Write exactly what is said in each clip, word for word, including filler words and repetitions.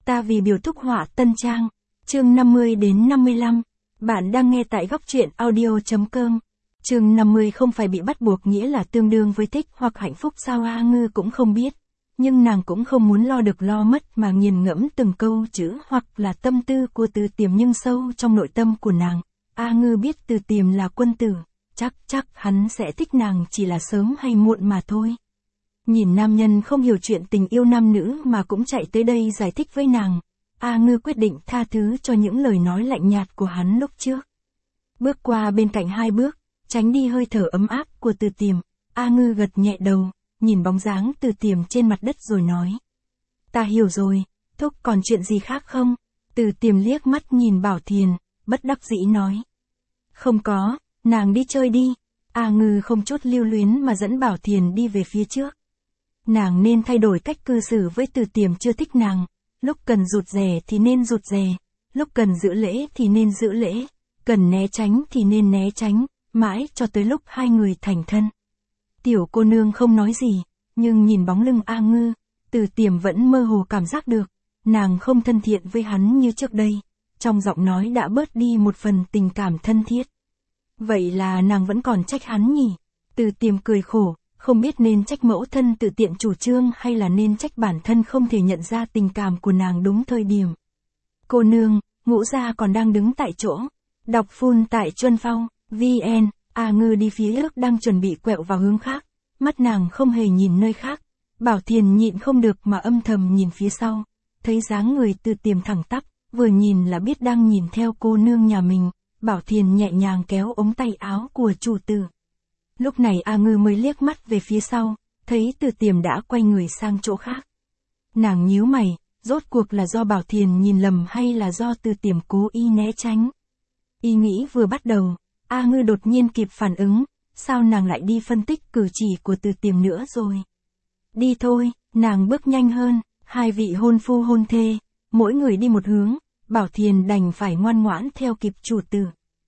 Ta vì biểu thúc họa tân trang. Chương năm mươi đến năm mươi lăm. Bạn đang nghe tại góc truyện audio.com. Chương năm mươi không phải bị bắt buộc nghĩa là tương đương với thích hoặc hạnh phúc sao A Ngư cũng không biết. Nhưng nàng cũng không muốn lo được lo mất mà nghiền ngẫm từng câu chữ hoặc là tâm tư của Từ Tiềm, nhưng sâu trong nội tâm của nàng, A Ngư biết Từ Tiềm là quân tử, chắc chắc hắn sẽ thích nàng, chỉ là sớm hay muộn mà thôi. Nhìn nam nhân không hiểu chuyện tình yêu nam nữ mà cũng chạy tới đây giải thích với nàng, A Ngư quyết định tha thứ cho những lời nói lạnh nhạt của hắn lúc trước. Bước qua bên cạnh hai bước, tránh đi hơi thở ấm áp của Từ Tiềm, A Ngư gật nhẹ đầu, nhìn bóng dáng Từ Tiềm trên mặt đất rồi nói. Ta hiểu rồi, thúc còn chuyện gì khác không? Từ Tiềm liếc mắt nhìn Bảo Thiền, bất đắc dĩ nói. Không có, nàng đi chơi đi. A Ngư không chút lưu luyến mà dẫn Bảo Thiền đi về phía trước. Nàng nên thay đổi cách cư xử với Từ Tiềm chưa thích nàng, lúc cần rụt rè thì nên rụt rè, lúc cần giữ lễ thì nên giữ lễ, cần né tránh thì nên né tránh, mãi cho tới lúc hai người thành thân. Tiểu cô nương không nói gì, nhưng nhìn bóng lưng A Ngư, Từ Tiềm vẫn mơ hồ cảm giác được, nàng không thân thiện với hắn như trước đây, trong giọng nói đã bớt đi một phần tình cảm thân thiết. Vậy là nàng vẫn còn trách hắn nhỉ? Từ Tiềm cười khổ, không biết nên trách mẫu thân tự tiện chủ trương hay là nên trách bản thân không thể nhận ra tình cảm của nàng đúng thời điểm. Cô nương, Ngũ gia còn đang đứng tại chỗ. Đọc full tại Chuân Phong, vn. A Ngư đi phía trước đang chuẩn bị quẹo vào hướng khác, mắt nàng không hề nhìn nơi khác. Bảo Thiền nhịn không được mà âm thầm nhìn phía sau, thấy dáng người Từ Tiềm thẳng tắp, vừa nhìn là biết đang nhìn theo cô nương nhà mình. Bảo Thiền nhẹ nhàng kéo ống tay áo của chủ tử. Lúc này A Ngư mới liếc mắt về phía sau, thấy Từ Tiềm đã quay người sang chỗ khác. Nàng nhíu mày, rốt cuộc là do Bảo Thiền nhìn lầm hay là do Từ Tiềm cố ý né tránh. Ý nghĩ vừa bắt đầu, A Ngư đột nhiên kịp phản ứng, sao nàng lại đi phân tích cử chỉ của Từ Tiềm nữa rồi. Đi thôi, nàng bước nhanh hơn, hai vị hôn phu hôn thê, mỗi người đi một hướng, Bảo Thiền đành phải ngoan ngoãn theo kịp chủ tử.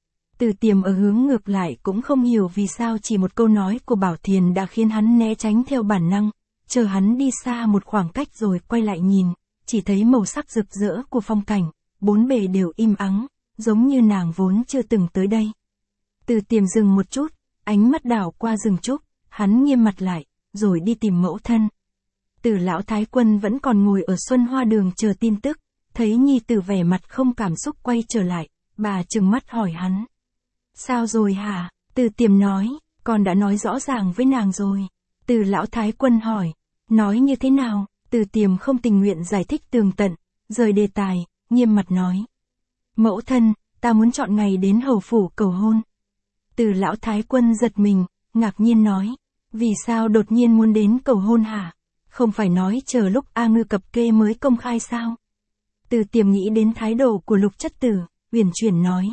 Từ Tiềm ở hướng ngược lại cũng không hiểu vì sao chỉ một câu nói của Bảo Thiền đã khiến hắn né tránh theo bản năng, chờ hắn đi xa một khoảng cách rồi quay lại nhìn, chỉ thấy màu sắc rực rỡ của phong cảnh, bốn bề đều im ắng, giống như nàng vốn chưa từng tới đây. Từ Tiềm dừng một chút, ánh mắt đảo qua rừng trúc, hắn nghiêm mặt lại, rồi đi tìm mẫu thân. Từ lão thái quân vẫn còn ngồi ở Xuân Hoa Đường chờ tin tức, thấy nhi tử vẻ mặt không cảm xúc quay trở lại, bà trừng mắt hỏi hắn. Sao rồi hả? Từ Tiềm nói, con đã nói rõ ràng với nàng rồi. Từ lão thái quân hỏi, nói như thế nào? Từ Tiềm không tình nguyện giải thích tường tận, rời đề tài, nghiêm mặt nói. Mẫu thân, ta muốn chọn ngày đến hầu phủ cầu hôn. Từ lão thái quân giật mình, ngạc nhiên nói, vì sao đột nhiên muốn đến cầu hôn hả? Không phải nói chờ lúc A Ngư cập kê mới công khai sao? Từ Tiềm nghĩ đến thái độ của Lục chất tử, uyển chuyển nói.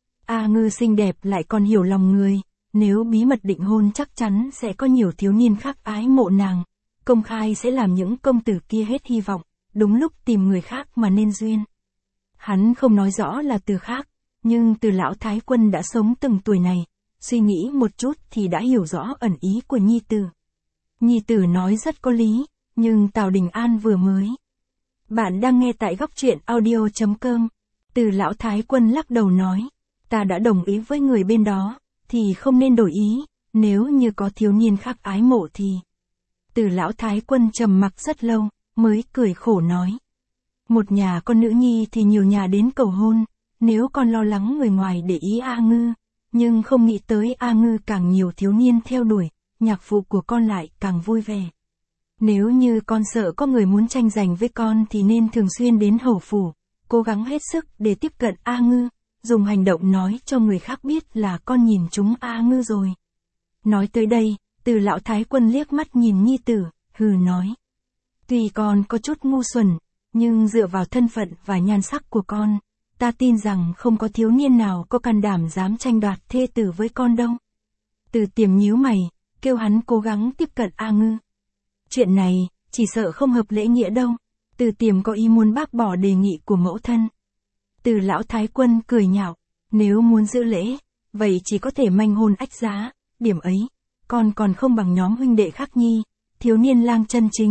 A Ngư xinh đẹp lại còn hiểu lòng người, nếu bí mật định hôn chắc chắn sẽ có nhiều thiếu niên khác ái mộ nàng, công khai sẽ làm những công tử kia hết hy vọng, đúng lúc tìm người khác mà nên duyên. Hắn không nói rõ là từ khác, nhưng Từ lão thái quân đã sống từng tuổi này, suy nghĩ một chút thì đã hiểu rõ ẩn ý của nhi tử. Nhi tử nói rất có lý, nhưng Tào Đình An vừa mới. Bạn đang nghe tại góc truyện audio.com. Từ lão thái quân lắc đầu nói, ta đã đồng ý với người bên đó, thì không nên đổi ý, nếu như có thiếu niên khác ái mộ thì. Từ lão thái quân trầm mặc rất lâu, mới cười khổ nói. Một nhà con nữ nhi thì nhiều nhà đến cầu hôn, nếu con lo lắng người ngoài để ý A Ngư, nhưng không nghĩ tới A Ngư càng nhiều thiếu niên theo đuổi, nhạc phụ của con lại càng vui vẻ. Nếu như con sợ có người muốn tranh giành với con thì nên thường xuyên đến hầu phủ, cố gắng hết sức để tiếp cận A Ngư, dùng hành động nói cho người khác biết là con nhìn chúng A Ngư rồi. Nói tới đây, Từ lão thái quân liếc mắt nhìn nhi tử, hừ nói. Tuy con có chút ngu xuẩn, nhưng dựa vào thân phận và nhan sắc của con, ta tin rằng không có thiếu niên nào có can đảm dám tranh đoạt thê tử với con đâu. Từ Tiềm nhíu mày, kêu hắn cố gắng tiếp cận A Ngư. Chuyện này, chỉ sợ không hợp lễ nghĩa đâu. Từ Tiềm có ý muốn bác bỏ đề nghị của mẫu thân. Từ lão thái quân cười nhạo, nếu muốn giữ lễ, vậy chỉ có thể manh hôn ách giá, điểm ấy, con còn không bằng nhóm huynh đệ khác nhi, thiếu niên lang chân chính,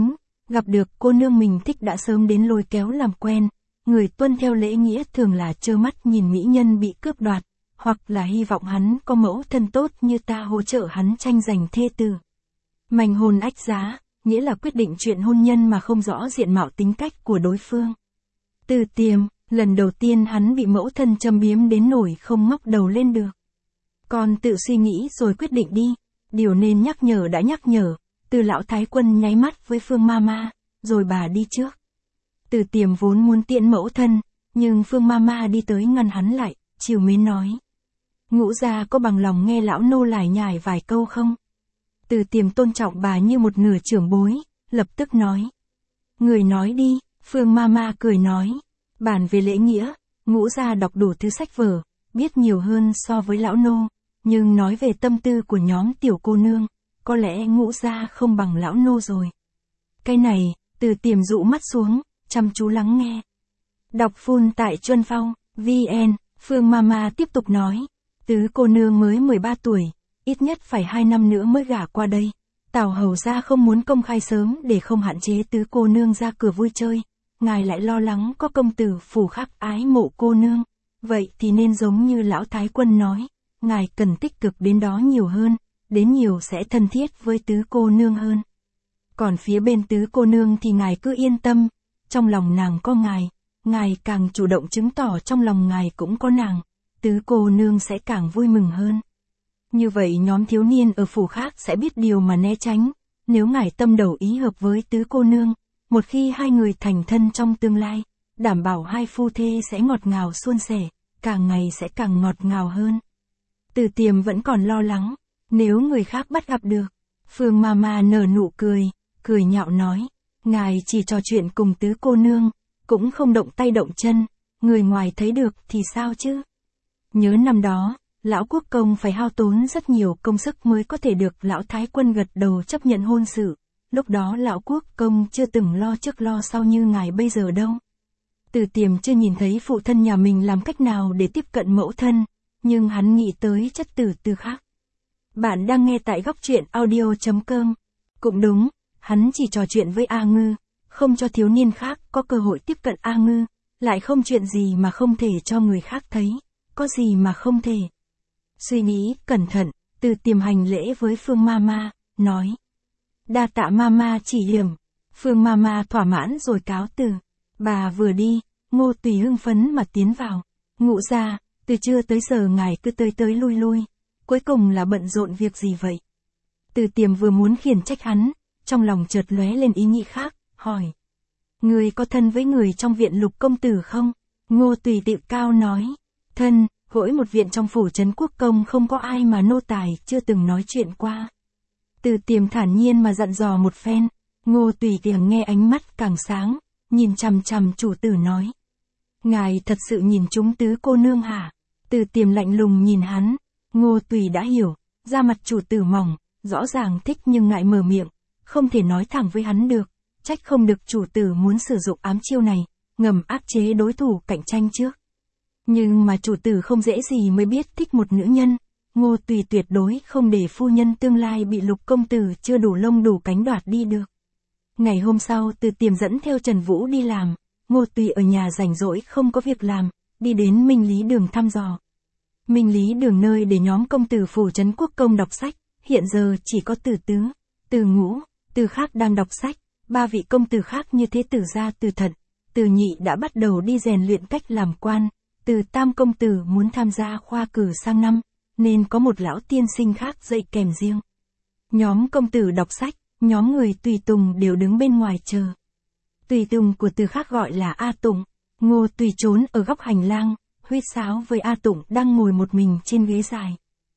gặp được cô nương mình thích đã sớm đến lôi kéo làm quen, người tuân theo lễ nghĩa thường là trơ mắt nhìn mỹ nhân bị cướp đoạt, hoặc là hy vọng hắn có mẫu thân tốt như ta hỗ trợ hắn tranh giành thê tử. Mành hôn ách giá, nghĩa là quyết định chuyện hôn nhân mà không rõ diện mạo tính cách của đối phương. Từ Tiềm, lần đầu tiên hắn bị mẫu thân châm biếm đến nỗi không ngóc đầu lên được. Còn tự suy nghĩ rồi quyết định đi, điều nên nhắc nhở đã nhắc nhở, Từ lão thái quân nháy mắt với Phương Mama, rồi bà đi trước. Từ Tiềm vốn muốn tiễn mẫu thân, nhưng Phương Mama đi tới ngăn hắn lại, chiều mến nói. Ngũ gia có bằng lòng nghe lão nô lải nhải vài câu không? Từ Tiềm tôn trọng bà như một nửa trưởng bối, lập tức nói. Người nói đi, Phương Mama cười nói. Bản về lễ nghĩa, ngũ gia đọc đủ thứ sách vở, biết nhiều hơn so với lão nô, nhưng nói về tâm tư của nhóm tiểu cô nương, có lẽ ngũ gia không bằng lão nô rồi. Cái này, Từ Tiềm dụ mắt xuống, chăm chú lắng nghe. Đọc full tại Chuân Phong, vê en, Phương Mama tiếp tục nói. Tứ cô nương mới mười ba tuổi, ít nhất phải hai năm nữa mới gả qua đây. Tào hầu gia không muốn công khai sớm để không hạn chế tứ cô nương ra cửa vui chơi. Ngài lại lo lắng có công tử phủ khác ái mộ cô nương. Vậy thì nên giống như lão thái quân nói, ngài cần tích cực đến đó nhiều hơn, đến nhiều sẽ thân thiết với tứ cô nương hơn. Còn phía bên tứ cô nương thì ngài cứ yên tâm, trong lòng nàng có ngài, ngài càng chủ động chứng tỏ trong lòng ngài cũng có nàng, tứ cô nương sẽ càng vui mừng hơn. Như vậy nhóm thiếu niên ở phủ khác sẽ biết điều mà né tránh, nếu ngài tâm đầu ý hợp với tứ cô nương, một khi hai người thành thân trong tương lai, đảm bảo hai phu thê sẽ ngọt ngào suôn sẻ, càng ngày sẽ càng ngọt ngào hơn. Từ Tiềm vẫn còn lo lắng, nếu người khác bắt gặp được. Phương Mama nở nụ cười, cười nhạo nói, ngài chỉ trò chuyện cùng tứ cô nương, cũng không động tay động chân, người ngoài thấy được thì sao chứ? Nhớ năm đó, lão quốc công phải hao tốn rất nhiều công sức mới có thể được lão thái quân gật đầu chấp nhận hôn sự. Lúc đó lão quốc công chưa từng lo trước lo sau như ngài bây giờ đâu. Từ Tiềm chưa nhìn thấy phụ thân nhà mình làm cách nào để tiếp cận mẫu thân, nhưng hắn nghĩ tới chất tử Từ khác. Bạn đang nghe tại góc truyện audio chấm com. Cũng đúng, hắn chỉ trò chuyện với A Ngư, không cho thiếu niên khác có cơ hội tiếp cận A Ngư, lại không chuyện gì mà không thể cho người khác thấy, có gì mà không thể. Suy nghĩ cẩn thận, Từ Tiềm hành lễ với Phương Mama, nói. Đa tạ Mama chỉ điểm. Phương Mama thỏa mãn rồi cáo từ. Bà vừa đi, Ngô Tùy hưng phấn mà tiến vào. Ngũ gia, từ trưa tới giờ ngài cứ tới tới lui lui, cuối cùng là bận rộn việc gì vậy? Từ Tiềm vừa muốn khiển trách hắn, trong lòng chợt lóe lên ý nghĩ khác, hỏi. Người có thân với người trong viện Lục công tử không? Ngô Tùy tự cao nói. Thân, hỡi một viện trong phủ trấn quốc công không có ai mà nô tài chưa từng nói chuyện qua. Từ Tiềm thản nhiên mà dặn dò một phen, Ngô Tùy càng nghe ánh mắt càng sáng, nhìn chằm chằm chủ tử nói. Ngài thật sự nhìn chúng tứ cô nương hả? Từ Tiềm lạnh lùng nhìn hắn, Ngô Tùy đã hiểu, da mặt chủ tử mỏng, rõ ràng thích nhưng ngại mở miệng, không thể nói thẳng với hắn được, trách không được chủ tử muốn sử dụng ám chiêu này, ngầm áp chế đối thủ cạnh tranh trước. Nhưng mà chủ tử không dễ gì mới biết thích một nữ nhân. Ngô Tùy tuyệt đối không để phu nhân tương lai bị Lục công tử chưa đủ lông đủ cánh đoạt đi được. Ngày hôm sau Từ Tiềm dẫn theo Trần Vũ đi làm, Ngô Tùy ở nhà rảnh rỗi không có việc làm, đi đến Minh Lý Đường thăm dò. Minh Lý Đường nơi để nhóm công tử phủ trấn quốc công đọc sách, hiện giờ chỉ có Từ Tứ, Từ Ngũ, Từ Khác đang đọc sách, ba vị công tử khác như thế Từ Gia Từ Thận, Từ Nhị đã bắt đầu đi rèn luyện cách làm quan, Từ Tam công tử muốn tham gia khoa cử sang năm, nên có một lão tiên sinh khác dạy kèm riêng. Nhóm công tử đọc sách, nhóm người tùy tùng đều đứng bên ngoài chờ. Tùy tùng của Từ Khác gọi là A Tụng, Ngô Tùy trốn ở góc hành lang, huýt sáo với A Tụng đang ngồi một mình trên ghế dài.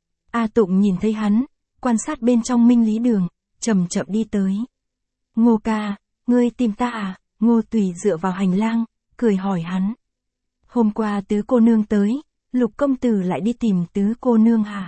A Tụng nhìn thấy hắn, quan sát bên trong Minh Lý Đường, chậm chậm đi tới. Ngô ca, ngươi tìm ta à? Ngô Tùy dựa vào hành lang, cười hỏi hắn. Hôm qua tứ cô nương tới, Lục công tử lại đi tìm tứ cô nương hả?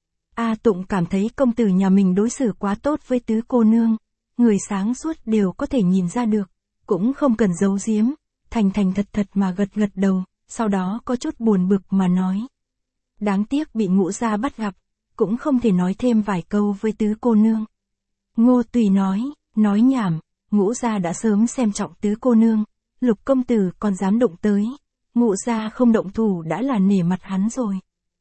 A Tụng cảm thấy công tử nhà mình đối xử quá tốt với tứ cô nương, người sáng suốt đều có thể nhìn ra được, cũng không cần giấu giếm, thành thành thật thật mà gật gật đầu, sau đó có chút buồn bực mà nói. Đáng tiếc bị Ngũ gia bắt gặp, cũng không thể nói thêm vài câu với tứ cô nương. Ngô Tùy nói, nói nhảm, Ngũ gia đã sớm xem trọng tứ cô nương, Lục công tử còn dám động tới. Ngũ gia không động thủ đã là nể mặt hắn rồi.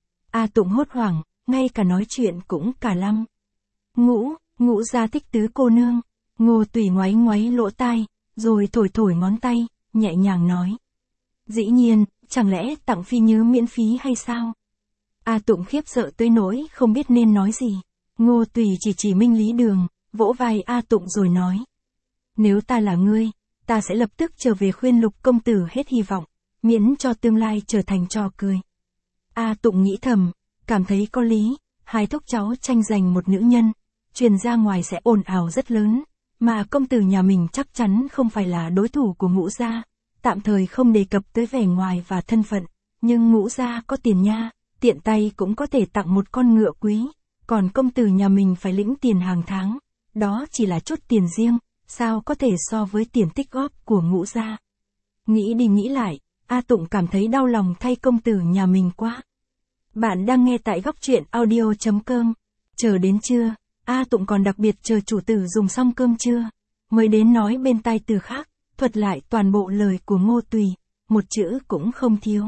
A Tụng hốt hoảng, ngay cả nói chuyện cũng cả lăm. Ngũ, ngũ gia thích tứ cô nương. Ngô Tùy ngoáy ngoáy lỗ tai, rồi thổi thổi ngón tay, nhẹ nhàng nói. Dĩ nhiên, chẳng lẽ tặng phi nhứ miễn phí hay sao? A Tụng khiếp sợ tới nỗi không biết nên nói gì. Ngô Tùy chỉ chỉ Minh Lý Đường, vỗ vai A Tụng rồi nói. Nếu ta là ngươi, ta sẽ lập tức trở về khuyên Lục công tử hết hy vọng, miễn cho tương lai trở thành trò cười. A Tụng nghĩ thầm, cảm thấy có lý, hai thúc cháu tranh giành một nữ nhân, truyền ra ngoài sẽ ồn ào rất lớn, mà công tử nhà mình chắc chắn không phải là đối thủ của Ngũ gia, tạm thời không đề cập tới vẻ ngoài và thân phận, nhưng Ngũ gia có tiền nha, tiện tay cũng có thể tặng một con ngựa quý, còn công tử nhà mình phải lĩnh tiền hàng tháng, đó chỉ là chút tiền riêng, sao có thể so với tiền tích góp của Ngũ gia. Nghĩ đi nghĩ lại, A Tụng cảm thấy đau lòng thay công tử nhà mình quá. Bạn đang nghe tại góc truyện audio chấm com. Chờ đến trưa, A Tụng còn đặc biệt chờ chủ tử dùng xong cơm trưa, mới đến nói bên tai Từ Khác, thuật lại toàn bộ lời của Ngô Tùy, một chữ cũng không thiếu.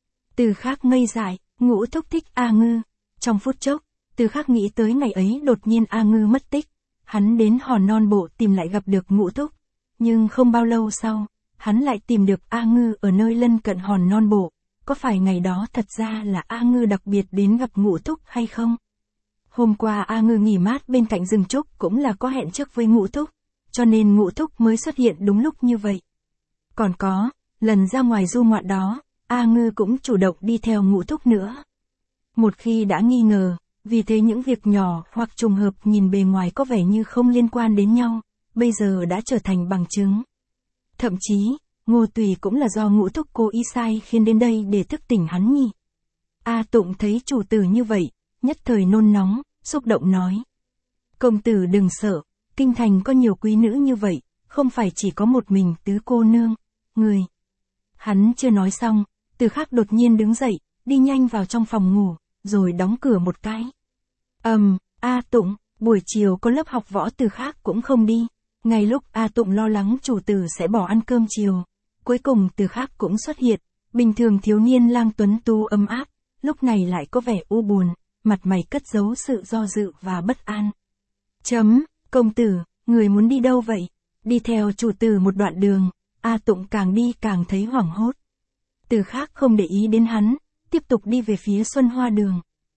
Từ Khác ngây dại, Ngũ thúc thích A Ngư. Trong phút chốc, Từ Khác nghĩ tới ngày ấy đột nhiên A Ngư mất tích, hắn đến Hòn Non Bộ tìm lại gặp được Ngũ thúc, nhưng không bao lâu sau, hắn lại tìm được A Ngư ở nơi lân cận Hòn Non Bộ. Có phải ngày đó thật ra là A Ngư đặc biệt đến gặp Ngũ thúc hay không? Hôm qua A Ngư nghỉ mát bên cạnh rừng trúc cũng là có hẹn trước với Ngũ thúc, cho nên Ngũ thúc mới xuất hiện đúng lúc như vậy. Còn có, lần ra ngoài du ngoạn đó, A Ngư cũng chủ động đi theo Ngũ thúc nữa. Một khi đã nghi ngờ, vì thế những việc nhỏ hoặc trùng hợp nhìn bề ngoài có vẻ như không liên quan đến nhau, bây giờ đã trở thành bằng chứng. Thậm chí, Ngô Tùy cũng là do Ngũ thúc cố ý sai khiến đến đây để thức tỉnh hắn nhỉ. A Tụng thấy chủ tử như vậy, nhất thời nôn nóng, xúc động nói. Công tử đừng sợ, kinh thành có nhiều quý nữ như vậy, không phải chỉ có một mình tứ cô nương, người. Hắn chưa nói xong, Từ Khác đột nhiên đứng dậy, đi nhanh vào trong phòng ngủ, rồi đóng cửa một cái. Ầm, um, A Tụng, buổi chiều có lớp học võ Từ Khác cũng không đi. Ngay lúc A Tụng lo lắng chủ tử sẽ bỏ ăn cơm chiều, cuối cùng Từ Khác cũng xuất hiện, bình thường thiếu niên lang tuấn tu ấm áp, lúc này lại có vẻ u buồn, mặt mày cất giấu sự do dự và bất an. Chấm, công tử, người muốn đi đâu vậy? Đi theo chủ tử một đoạn đường, A Tụng càng đi càng thấy hoảng hốt. Từ Khác không để ý đến hắn, tiếp tục đi về phía Xuân Hoa Đường.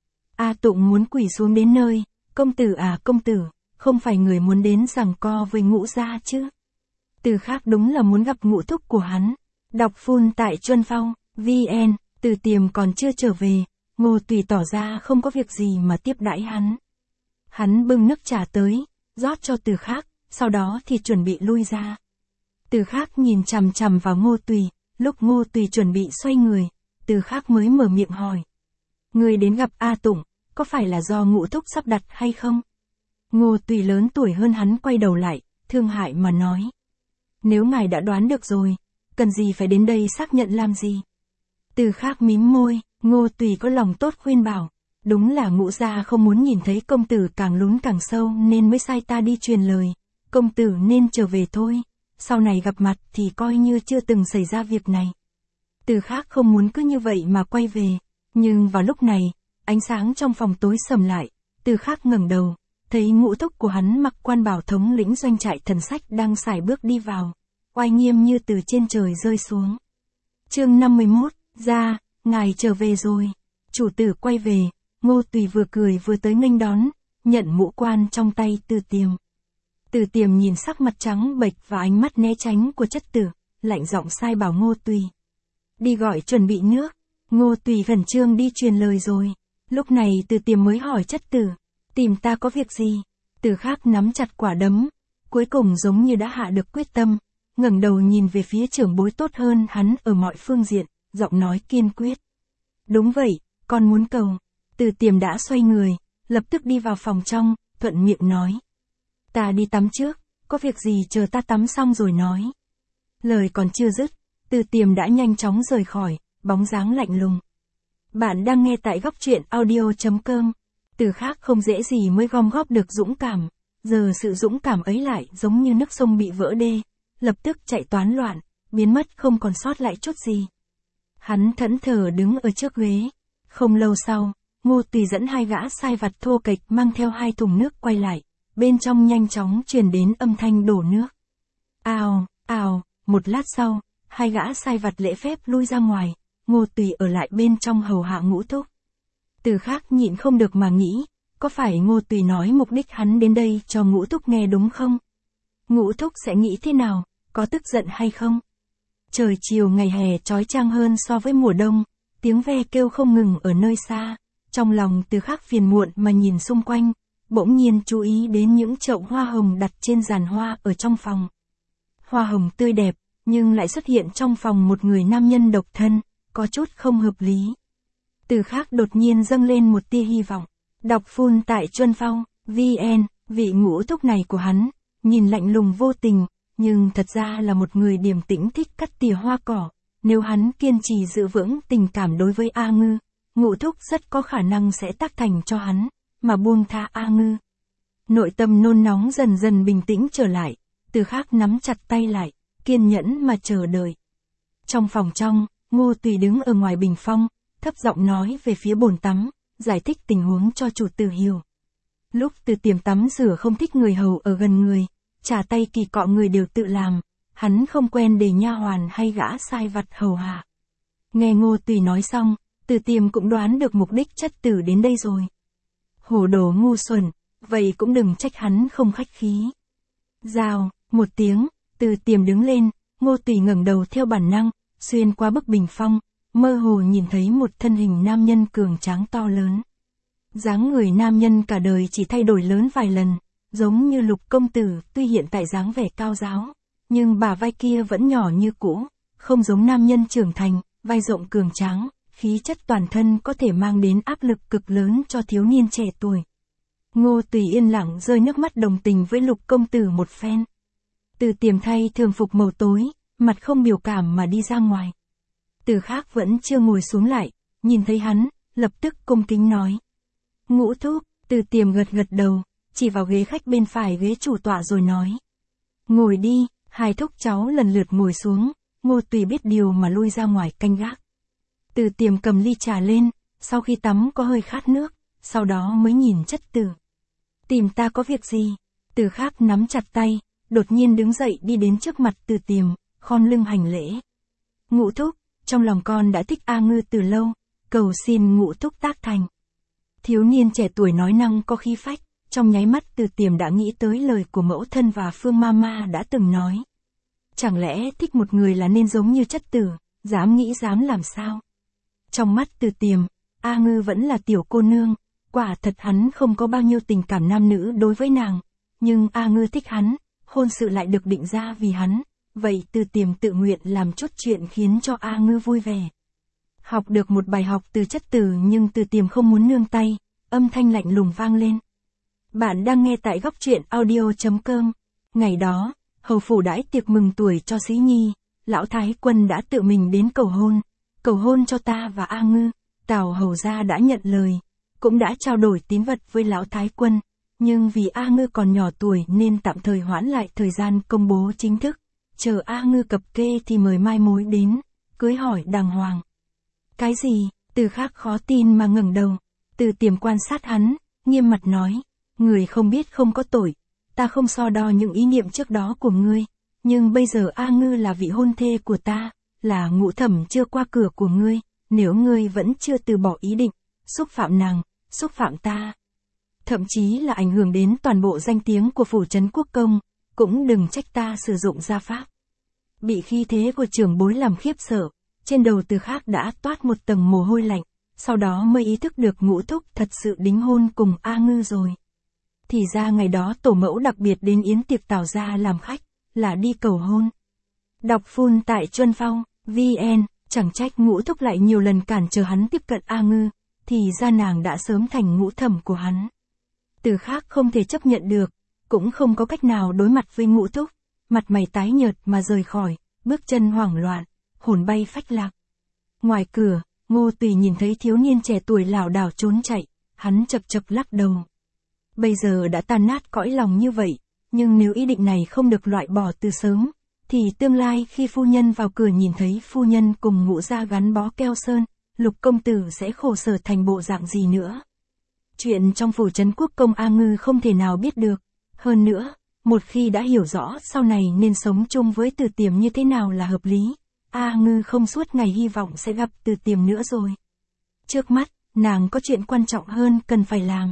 A Tụng muốn quỳ xuống đến nơi, công tử à công tử, không phải người muốn đến giằng co với Ngũ gia chứ? Từ Khác đúng là muốn gặp Ngũ thúc của hắn. Đọc full tại Chuân Phong, vn, Từ Tiềm còn chưa trở về, Ngô Tùy tỏ ra không có việc gì mà tiếp đãi hắn. Hắn bưng nước trà tới, rót cho Từ Khác, sau đó thì chuẩn bị lui ra. Từ Khác nhìn chằm chằm vào Ngô Tùy, lúc Ngô Tùy chuẩn bị xoay người, Từ Khác mới mở miệng hỏi. Người đến gặp A Tụng, có phải là do Ngũ thúc sắp đặt hay không? Ngô Tùy lớn tuổi hơn hắn quay đầu lại, thương hại mà nói. Nếu ngài đã đoán được rồi, cần gì phải đến đây xác nhận làm gì? Từ Khác mím môi, Ngô Tùy có lòng tốt khuyên bảo. Đúng là Ngũ gia không muốn nhìn thấy công tử càng lún càng sâu nên mới sai ta đi truyền lời. Công tử nên trở về thôi, sau này gặp mặt thì coi như chưa từng xảy ra việc này. Từ Khác không muốn cứ như vậy mà quay về, nhưng vào lúc này, ánh sáng trong phòng tối sầm lại, Từ Khác ngẩng đầu, thấy Ngũ thúc của hắn mặc quan bảo thống lĩnh doanh trại Thần Sách đang sải bước đi vào, oai nghiêm như từ trên trời rơi xuống. Chương năm mươi mốt, ra, ngài trở về rồi. Chủ tử quay về, Ngô Tùy vừa cười vừa tới nghênh đón, nhận mũ quan trong tay Từ Tiềm. Từ Tiềm nhìn sắc mặt trắng bệch và ánh mắt né tránh của chất tử, lạnh giọng sai bảo Ngô Tùy. Đi gọi chuẩn bị nước. Ngô Tùy khẩn trương đi truyền lời rồi. Lúc này Từ Tiềm mới hỏi chất tử, tìm ta có việc gì? Từ Khác nắm chặt quả đấm, cuối cùng giống như đã hạ được quyết tâm, ngẩng đầu nhìn về phía trưởng bối tốt hơn hắn ở mọi phương diện, giọng nói kiên quyết. Đúng vậy, con muốn cầu. Từ Tiềm đã xoay người, lập tức đi vào phòng trong, thuận miệng nói. Ta đi tắm trước, có việc gì chờ ta tắm xong rồi nói. Lời còn chưa dứt, Từ Tiềm đã nhanh chóng rời khỏi, bóng dáng lạnh lùng. Bạn đang nghe tại góc truyện audio chấm com. Từ Khác không dễ gì mới gom góp được dũng cảm, giờ sự dũng cảm ấy lại giống như nước sông bị vỡ đê, lập tức chạy toán loạn, biến mất không còn sót lại chút gì. Hắn thẫn thờ đứng ở trước ghế. Không lâu sau, Ngô Tùy dẫn hai gã sai vặt thô kệch mang theo hai thùng nước quay lại, bên trong nhanh chóng truyền đến âm thanh đổ nước. Ào, ào, một lát sau, hai gã sai vặt lễ phép lui ra ngoài, Ngô Tùy ở lại bên trong hầu hạ Ngũ Thúc. Từ Khác nhịn không được mà nghĩ, có phải Ngô Tùy nói mục đích hắn đến đây cho Ngũ Thúc nghe đúng không? Ngũ Thúc sẽ nghĩ thế nào, có tức giận hay không? Trời chiều ngày hè chói chang hơn so với mùa đông, tiếng ve kêu không ngừng ở nơi xa, trong lòng Từ Khác phiền muộn mà nhìn xung quanh, bỗng nhiên chú ý đến những chậu hoa hồng đặt trên giàn hoa ở trong phòng. Hoa hồng tươi đẹp, nhưng lại xuất hiện trong phòng một người nam nhân độc thân, có chút không hợp lý. Từ Khác đột nhiên dâng lên một tia hy vọng. Đọc full tại Chuân Phong, vn, vị Ngũ Thúc này của hắn, nhìn lạnh lùng vô tình, nhưng thật ra là một người điềm tĩnh thích cắt tỉa hoa cỏ. Nếu hắn kiên trì giữ vững tình cảm đối với A Ngư, Ngũ Thúc rất có khả năng sẽ tác thành cho hắn, mà buông tha A Ngư. Nội tâm nôn nóng dần dần bình tĩnh trở lại, Từ Khác nắm chặt tay lại, kiên nhẫn mà chờ đợi. Trong phòng trong, Ngô Tùy đứng ở ngoài bình phong, thấp giọng nói về phía bồn tắm, giải thích tình huống cho chủ tử hiểu. Lúc Từ Tiềm tắm rửa không thích người hầu ở gần người, trả tay kỳ cọ người đều tự làm, hắn không quen để nha hoàn hay gã sai vặt hầu hạ. Nghe Ngô Tùy nói xong, Từ Tiềm cũng đoán được mục đích chất tử đến đây rồi. Hồ đồ ngu xuẩn, vậy cũng đừng trách hắn không khách khí. Rào, một tiếng, Từ Tiềm đứng lên, Ngô Tùy ngẩng đầu theo bản năng, xuyên qua bức bình phong, mơ hồ nhìn thấy một thân hình nam nhân cường tráng to lớn. Dáng người nam nhân cả đời chỉ thay đổi lớn vài lần, giống như Lục công tử, tuy hiện tại dáng vẻ cao giáo, nhưng bả vai kia vẫn nhỏ như cũ, không giống nam nhân trưởng thành, vai rộng cường tráng, khí chất toàn thân có thể mang đến áp lực cực lớn cho thiếu niên trẻ tuổi. Ngô Tùy yên lặng rơi nước mắt đồng tình với Lục công tử một phen. Từ Tiềm thay thường phục màu tối, mặt không biểu cảm mà đi ra ngoài. Từ Khác vẫn chưa ngồi xuống lại, nhìn thấy hắn, lập tức cung kính nói. Ngũ Thúc. Từ Tiềm gật gật đầu, chỉ vào ghế khách bên phải ghế chủ tọa rồi nói. Ngồi đi. Hai thúc cháu lần lượt ngồi xuống, Ngô Tùy biết điều mà lui ra ngoài canh gác. Từ Tiềm cầm ly trà lên, sau khi tắm có hơi khát nước, sau đó mới nhìn chất tử. Tìm ta có việc gì? Từ Khác nắm chặt tay, đột nhiên đứng dậy đi đến trước mặt Từ Tiềm, khom lưng hành lễ. Ngũ Thúc, trong lòng con đã thích A Ngư từ lâu, cầu xin Ngũ Thúc tác thành. Thiếu niên trẻ tuổi nói năng có khí phách, trong nháy mắt Từ Tiềm đã nghĩ tới lời của mẫu thân và Phương Mama đã từng nói. Chẳng lẽ thích một người là nên giống như chất tử, dám nghĩ dám làm sao? Trong mắt Từ Tiềm, A Ngư vẫn là tiểu cô nương, quả thật hắn không có bao nhiêu tình cảm nam nữ đối với nàng, nhưng A Ngư thích hắn, hôn sự lại được định ra vì hắn, vậy Từ Tiềm tự nguyện làm chút chuyện khiến cho A Ngư vui vẻ. Học được một bài học từ chất tử nhưng Từ Tiềm không muốn nương tay, âm thanh lạnh lùng vang lên. Bạn đang nghe tại góc truyện audio chấm com. Ngày đó, hầu phủ đãi tiệc mừng tuổi cho Sĩ Nhi, lão thái quân đã tự mình đến cầu hôn, cầu hôn cho ta và A Ngư. Tào hầu gia đã nhận lời, cũng đã trao đổi tín vật với lão thái quân, nhưng vì A Ngư còn nhỏ tuổi nên tạm thời hoãn lại thời gian công bố chính thức, chờ A Ngư cập kê thì mời mai mối đến, cưới hỏi đàng hoàng. Cái gì? Từ Khác khó tin mà ngẩng đầu. Từ Tiềm quan sát hắn, nghiêm mặt nói, người không biết không có tội, ta không so đo những ý niệm trước đó của ngươi, nhưng bây giờ A Ngư là vị hôn thê của ta, là ngũ thẩm chưa qua cửa của ngươi, nếu ngươi vẫn chưa từ bỏ ý định, xúc phạm nàng, xúc phạm ta, thậm chí là ảnh hưởng đến toàn bộ danh tiếng của phủ trấn quốc công, cũng đừng trách ta sử dụng gia pháp. Bị khí thế của trưởng bối làm khiếp sợ, trên đầu Từ Khác đã toát một tầng mồ hôi lạnh, sau đó mới ý thức được Ngũ Thúc thật sự đính hôn cùng A Ngư rồi. Thì ra ngày đó tổ mẫu đặc biệt đến yến tiệc Tào gia làm khách, là đi cầu hôn. Đọc full tại Chuân Phong, vn, chẳng trách Ngũ Thúc lại nhiều lần cản trở hắn tiếp cận A Ngư, thì ra nàng đã sớm thành ngũ thẩm của hắn. Từ Khác không thể chấp nhận được, cũng không có cách nào đối mặt với Ngũ Thúc, mặt mày tái nhợt mà rời khỏi, bước chân hoảng loạn, hồn bay phách lạc. Ngoài cửa, Ngô Tùy nhìn thấy thiếu niên trẻ tuổi lảo đảo trốn chạy, hắn chật chật lắc đầu. bây giờ đã tan nát cõi lòng như vậy, nhưng nếu ý định này không được loại bỏ từ sớm, thì tương lai khi phu nhân vào cửa nhìn thấy phu nhân cùng Ngũ gia gắn bó keo sơn, Lục công tử sẽ khổ sở thành bộ dạng gì nữa. Chuyện trong phủ trấn quốc công A Ngư không thể nào biết được. Hơn nữa, một khi đã hiểu rõ sau này nên sống chung với Từ Tiềm như thế nào là hợp lý, A Ngư không suốt ngày hy vọng sẽ gặp Từ Tiềm nữa rồi. Trước mắt, nàng có chuyện quan trọng hơn cần phải làm.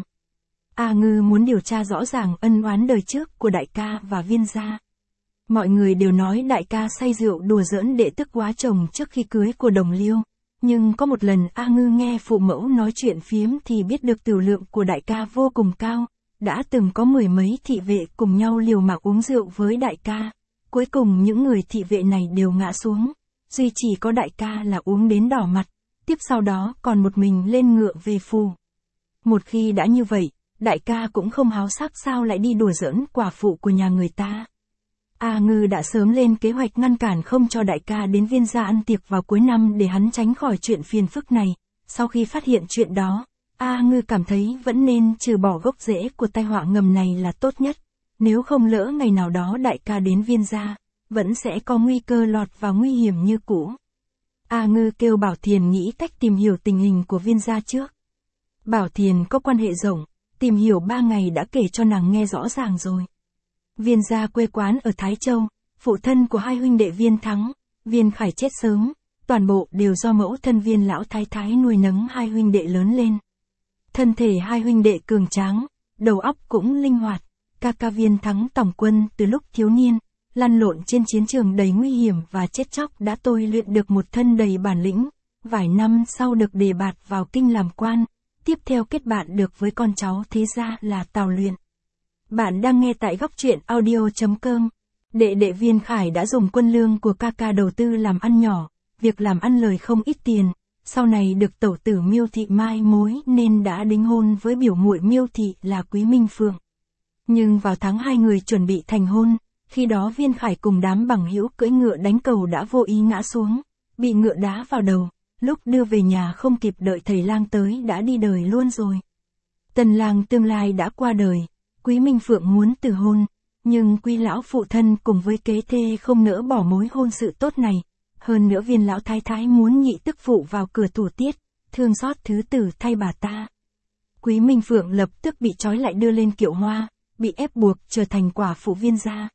A Ngư muốn điều tra rõ ràng ân oán đời trước của đại ca và Viên gia. Mọi người đều nói đại ca say rượu đùa giỡn đệ tức quá chồng trước khi cưới của Đồng Liêu. Nhưng có một lần A Ngư nghe phụ mẫu nói chuyện phiếm thì biết được tửu lượng của đại ca vô cùng cao, đã từng có mười mấy thị vệ cùng nhau liều mạng uống rượu với đại ca. Cuối cùng những người thị vệ này đều ngã xuống, duy chỉ có đại ca là uống đến đỏ mặt, tiếp sau đó còn một mình lên ngựa về phủ. Một khi đã như vậy, đại ca cũng không háo sắc sao lại đi đùa giỡn quả phụ của nhà người ta. A Ngư đã sớm lên kế hoạch ngăn cản không cho đại ca đến Viên gia ăn tiệc vào cuối năm để hắn tránh khỏi chuyện phiền phức này. Sau khi phát hiện chuyện đó, A Ngư cảm thấy vẫn nên trừ bỏ gốc rễ của tai họa ngầm này là tốt nhất. Nếu không lỡ ngày nào đó đại ca đến Viên gia, vẫn sẽ có nguy cơ lọt vào nguy hiểm như cũ. A Ngư kêu Bảo Thiền nghĩ cách tìm hiểu tình hình của Viên gia trước. Bảo Thiền có quan hệ rộng, tìm hiểu ba ngày đã kể cho nàng nghe rõ ràng rồi. Viên gia quê quán ở Thái Châu, phụ thân của hai huynh đệ Viên Thắng, Viên Khải chết sớm, toàn bộ đều do mẫu thân Viên lão thái thái nuôi nấng hai huynh đệ lớn lên. Thân thể hai huynh đệ cường tráng, đầu óc cũng linh hoạt, ca ca Viên Thắng tổng quân từ lúc thiếu niên, lăn lộn trên chiến trường đầy nguy hiểm và chết chóc đã tôi luyện được một thân đầy bản lĩnh, vài năm sau được đề bạt vào kinh làm quan, tiếp theo kết bạn được với con cháu thế gia là Tào Luyện. Bạn đang nghe tại góc truyện audio chấm com. Đệ đệ Viên Khải đã dùng quân lương của ca ca đầu tư làm ăn nhỏ, việc làm ăn lời không ít tiền, sau này được tẩu tử Miêu Thị mai mối nên đã đính hôn với biểu muội Miêu Thị là Quý Minh Phượng. Nhưng vào tháng hai người chuẩn bị thành hôn, khi đó Viên Khải cùng đám bằng hữu cưỡi ngựa đánh cầu đã vô ý ngã xuống, bị ngựa đá vào đầu, lúc đưa về nhà không kịp đợi thầy lang tới đã đi đời luôn rồi. Tần lang tương lai đã qua đời. Quý Minh Phượng muốn từ hôn, nhưng Quý lão phụ thân cùng với kế thê không nỡ bỏ mối hôn sự tốt này. Hơn nữa Viên lão thái thái muốn nhị tức phụ vào cửa thủ tiết, thương xót thứ tử thay bà ta. Quý Minh Phượng lập tức bị trói lại đưa lên kiệu hoa, bị ép buộc trở thành quả phụ Viên gia.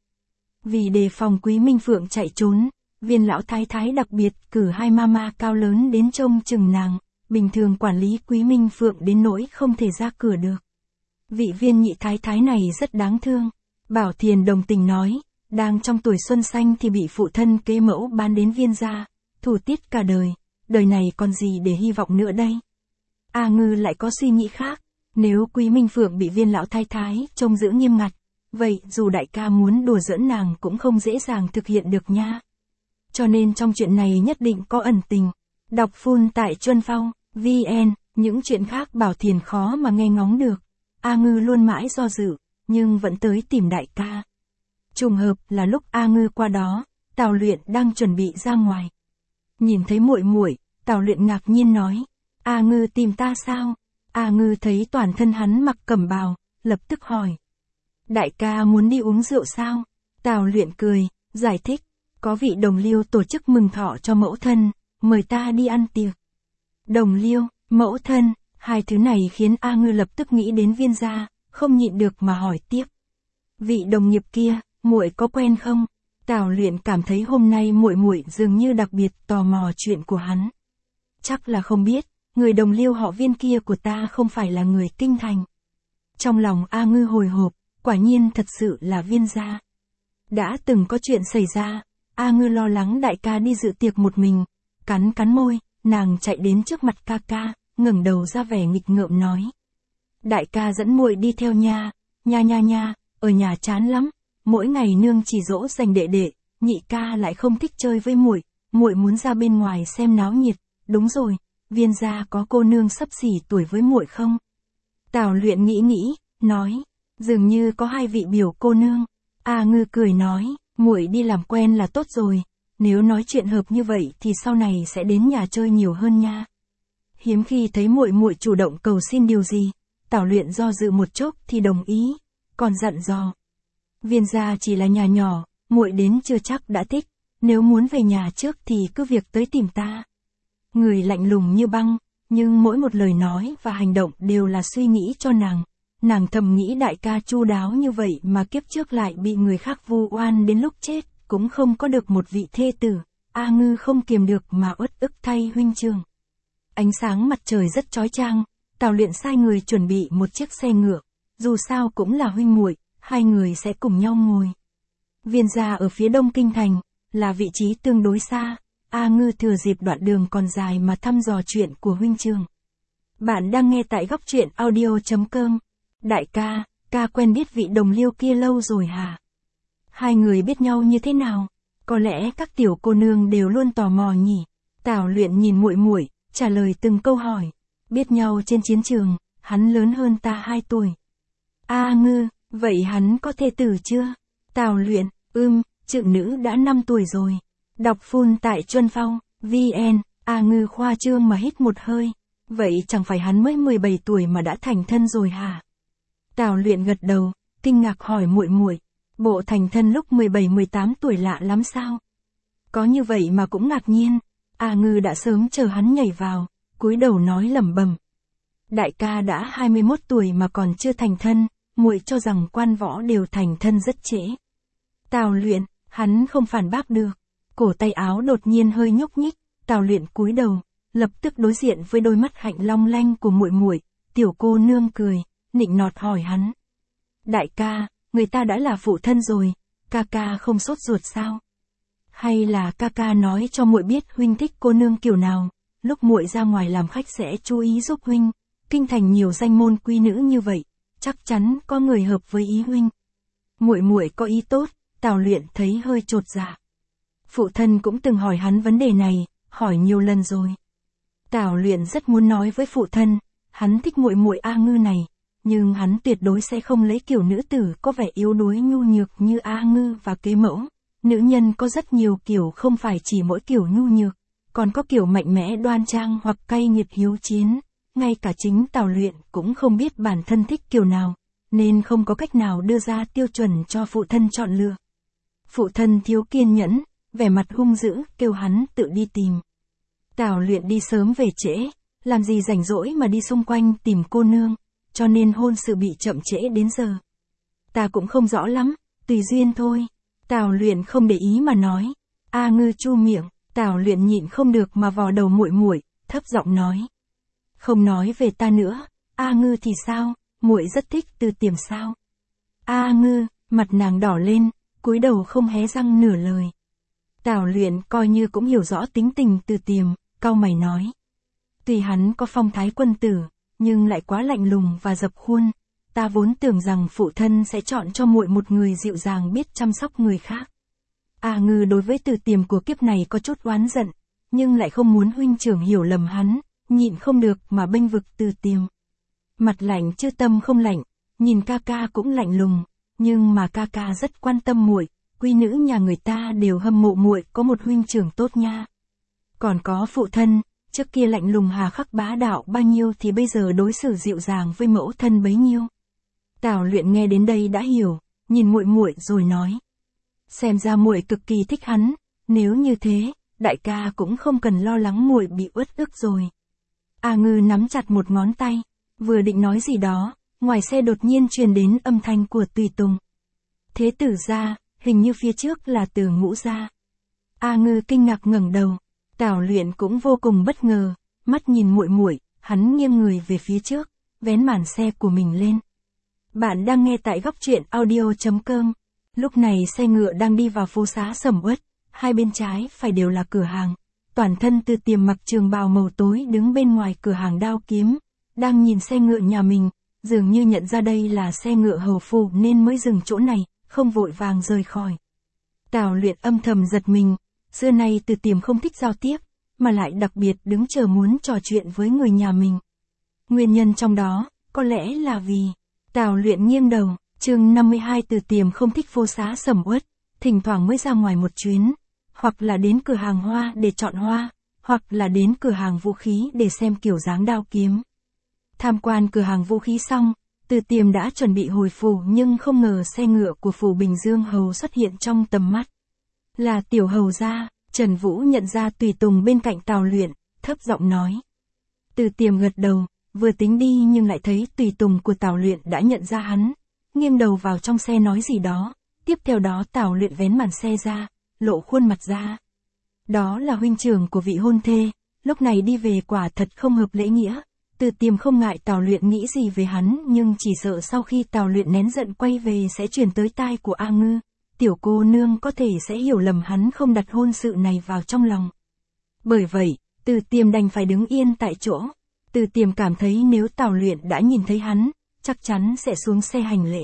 Vì đề phòng Quý Minh Phượng chạy trốn, Viên lão thái thái đặc biệt cử hai mama cao lớn đến trông chừng nàng, bình thường quản lý Quý Minh Phượng đến nỗi không thể ra cửa được. Vị Viên nhị thái thái này rất đáng thương. Bảo Thiền đồng tình nói, đang trong tuổi xuân xanh thì bị phụ thân kế mẫu bán đến Viên gia, thủ tiết cả đời, đời này còn gì để hy vọng nữa đây. A Ngư lại có suy nghĩ khác, nếu Quý Minh Phượng bị Viên lão thái thái trông giữ nghiêm ngặt, vậy dù đại ca muốn đùa giỡn nàng cũng không dễ dàng thực hiện được nha. Cho nên trong chuyện này nhất định có ẩn tình. Đọc full tại Chuân Phong, vê en, những chuyện khác Bảo Thiền khó mà nghe ngóng được. A Ngư luôn mãi do dự, nhưng vẫn tới tìm đại ca. Trùng hợp là lúc A Ngư qua đó, Tào Luyện đang chuẩn bị ra ngoài. Nhìn thấy muội muội, Tào Luyện ngạc nhiên nói, A Ngư tìm ta sao? A Ngư thấy toàn thân hắn mặc cẩm bào, lập tức hỏi. Đại ca muốn đi uống rượu sao? Tào Luyện cười, giải thích, có vị Đồng Liêu tổ chức mừng thọ cho mẫu thân, mời ta đi ăn tiệc. Đồng Liêu, mẫu thân, hai thứ này khiến A Ngư lập tức nghĩ đến Viên gia, không nhịn được mà hỏi tiếp. Vị đồng nghiệp kia, muội có quen không? Tào Luyện cảm thấy hôm nay muội muội dường như đặc biệt tò mò chuyện của hắn. Chắc là không biết, người Đồng Liêu họ Viên kia của ta không phải là người kinh thành. Trong lòng A Ngư hồi hộp, quả nhiên thật sự là Viên gia. Đã từng có chuyện xảy ra, A Ngư lo lắng đại ca đi dự tiệc một mình, cắn cắn môi, nàng chạy đến trước mặt ca ca, ngẩng đầu ra vẻ nghịch ngợm nói. Đại ca dẫn muội đi theo nha, nha nha nha, ở nhà chán lắm, mỗi ngày nương chỉ dỗ dành đệ đệ, nhị ca lại không thích chơi với muội, muội muốn ra bên ngoài xem náo nhiệt, đúng rồi, Viên gia có cô nương xấp xỉ tuổi với muội không? Tào Luyện nghĩ nghĩ, nói, dường như có hai vị biểu cô nương. A Ngư cười nói, muội đi làm quen là tốt rồi, nếu nói chuyện hợp như vậy thì sau này sẽ đến nhà chơi nhiều hơn nha. Hiếm khi thấy muội muội chủ động cầu xin điều gì, Tào Luyện do dự một chốc thì đồng ý, còn dặn dò. Viên gia chỉ là nhà nhỏ, muội đến chưa chắc đã thích, nếu muốn về nhà trước thì cứ việc tới tìm ta. Người lạnh lùng như băng, nhưng mỗi một lời nói và hành động đều là suy nghĩ cho nàng. Nàng thầm nghĩ đại ca chu đáo như vậy mà kiếp trước lại bị người khác vu oan đến lúc chết, cũng không có được một vị thê tử. A Ngư không kiềm được mà uất ức thay huynh trưởng. Ánh sáng mặt trời rất chói chang, Tào Luyện sai người chuẩn bị một chiếc xe ngựa, dù sao cũng là huynh muội, hai người sẽ cùng nhau ngồi. Viên gia ở phía đông kinh thành, là vị trí tương đối xa, A Ngư thừa dịp đoạn đường còn dài mà thăm dò chuyện của huynh trưởng. Bạn đang nghe tại góc truyện audio chấm com. Đại ca, ca quen biết vị đồng liêu kia lâu rồi hả? Hai người biết nhau như thế nào? Có lẽ các tiểu cô nương đều luôn tò mò nhỉ. Tào Luyện nhìn muội muội, trả lời từng câu hỏi. Biết nhau trên chiến trường, hắn lớn hơn ta hai tuổi. A Ngư, vậy hắn có thê tử chưa? Tào Luyện, ưm, trượng nữ đã năm tuổi rồi. Đọc full tại Chuân Phong, vn, A Ngư khoa trương mà hít một hơi. Vậy chẳng phải hắn mới mười bảy tuổi mà đã thành thân rồi hả? Tào Luyện gật đầu, kinh ngạc hỏi muội muội, bộ thành thân lúc mười bảy mười tám tuổi lạ lắm sao? Có như vậy mà cũng ngạc nhiên. A Ngư đã sớm chờ hắn nhảy vào, cúi đầu nói lẩm bẩm. Đại ca đã hai mươi mốt tuổi mà còn chưa thành thân, muội cho rằng quan võ đều thành thân rất trễ. Tào Luyện, hắn không phản bác được. Cổ tay áo đột nhiên hơi nhúc nhích, Tào Luyện cúi đầu, lập tức đối diện với đôi mắt hạnh long lanh của muội muội. Tiểu cô nương cười, nịnh nọt hỏi hắn. Đại ca, người ta đã là phụ thân rồi, ca ca không sốt ruột sao? Hay là ca ca nói cho muội biết huynh thích cô nương kiểu nào, lúc muội ra ngoài làm khách sẽ chú ý giúp huynh. Kinh thành nhiều danh môn quý nữ như vậy, chắc chắn có người hợp với ý huynh. Muội muội có ý tốt, Tào Luyện thấy hơi chột dạ. Phụ thân cũng từng hỏi hắn vấn đề này, hỏi nhiều lần rồi. Tào Luyện rất muốn nói với phụ thân, hắn thích muội muội A Ngư này, nhưng hắn tuyệt đối sẽ không lấy kiểu nữ tử có vẻ yếu đuối nhu nhược như A Ngư và kế mẫu. Nữ nhân có rất nhiều kiểu, không phải chỉ mỗi kiểu nhu nhược, còn có kiểu mạnh mẽ đoan trang hoặc cay nghiệt hiếu chiến. Ngay cả chính Tào Luyện cũng không biết bản thân thích kiểu nào, nên không có cách nào đưa ra tiêu chuẩn cho phụ thân chọn lựa. Phụ thân thiếu kiên nhẫn, vẻ mặt hung dữ, kêu hắn tự đi tìm. Tào Luyện đi sớm về trễ, làm gì rảnh rỗi mà đi xung quanh tìm cô nương, cho nên hôn sự bị chậm trễ đến giờ. Ta cũng không rõ lắm, tùy duyên thôi. Tào Luyện không để ý mà nói. A Ngư chu miệng, Tào Luyện nhịn không được mà vò đầu muội muội, thấp giọng nói. Không nói về ta nữa, A Ngư thì sao, muội rất thích Từ Tiềm sao? A Ngư, mặt nàng đỏ lên, cúi đầu không hé răng nửa lời. Tào Luyện coi như cũng hiểu rõ tính tình Từ Tiềm, cau mày nói. Tuy hắn có phong thái quân tử, nhưng lại quá lạnh lùng và dập khuôn. Ta vốn tưởng rằng phụ thân sẽ chọn cho muội một người dịu dàng biết chăm sóc người khác. A Ngư đối với Từ Tiềm của kiếp này có chút oán giận, nhưng lại không muốn huynh trưởng hiểu lầm hắn, nhịn không được mà bênh vực Từ Tiềm. Mặt lạnh chứ tâm không lạnh, nhìn ca ca cũng lạnh lùng, nhưng mà ca ca rất quan tâm muội, quý nữ nhà người ta đều hâm mộ muội có một huynh trưởng tốt nha. Còn có phụ thân, trước kia lạnh lùng hà khắc bá đạo bao nhiêu thì bây giờ đối xử dịu dàng với mẫu thân bấy nhiêu. Tào Luyện nghe đến đây đã hiểu, nhìn muội muội rồi nói. Xem ra muội cực kỳ thích hắn, nếu như thế, đại ca cũng không cần lo lắng muội bị uất ức rồi. A Ngư nắm chặt một ngón tay, vừa định nói gì đó, ngoài xe đột nhiên truyền đến âm thanh của tùy tùng. Thế tử gia, hình như phía trước là Từ Ngũ gia. A Ngư kinh ngạc ngẩng đầu, Tào Luyện cũng vô cùng bất ngờ, mắt nhìn muội muội, hắn nghiêng người về phía trước, vén màn xe của mình lên. Bạn đang nghe tại góc truyện audio chấm com. Lúc này xe ngựa đang đi vào phố xá sầm uất, hai bên trái phải đều là cửa hàng. Toàn thân Từ Tiềm mặc trường bào màu tối đứng bên ngoài cửa hàng đao kiếm, đang nhìn xe ngựa nhà mình, dường như nhận ra đây là xe ngựa hầu phủ nên mới dừng chỗ này, không vội vàng rời khỏi. Tào Luyện âm thầm giật mình, xưa nay Từ Tiềm không thích giao tiếp, mà lại đặc biệt đứng chờ muốn trò chuyện với người nhà mình. Nguyên nhân trong đó, có lẽ là vì, Tào Luyện nghiêng đầu, chương năm mươi hai Từ Tiềm không thích phố xá sầm uất, thỉnh thoảng mới ra ngoài một chuyến, hoặc là đến cửa hàng hoa để chọn hoa, hoặc là đến cửa hàng vũ khí để xem kiểu dáng đao kiếm. Tham quan cửa hàng vũ khí xong, Từ Tiềm đã chuẩn bị hồi phủ nhưng không ngờ xe ngựa của phủ Bình Dương Hầu xuất hiện trong tầm mắt. Là tiểu hầu gia, Trần Vũ nhận ra tùy tùng bên cạnh Tào Luyện, thấp giọng nói. Từ Tiềm gật đầu, vừa tính đi nhưng lại thấy tùy tùng của Tào Luyện đã nhận ra hắn, nghiêng đầu vào trong xe nói gì đó, tiếp theo đó Tào Luyện vén màn xe ra, lộ khuôn mặt ra. Đó là huynh trưởng của vị hôn thê, lúc này đi về quả thật không hợp lễ nghĩa. Từ Tiềm không ngại Tào Luyện nghĩ gì về hắn nhưng chỉ sợ sau khi Tào Luyện nén giận quay về sẽ truyền tới tai của A Ngư, tiểu cô nương có thể sẽ hiểu lầm hắn không đặt hôn sự này vào trong lòng. Bởi vậy, Từ Tiềm đành phải đứng yên tại chỗ. Từ Tiềm cảm thấy nếu Tào Luyện đã nhìn thấy hắn, chắc chắn sẽ xuống xe hành lễ.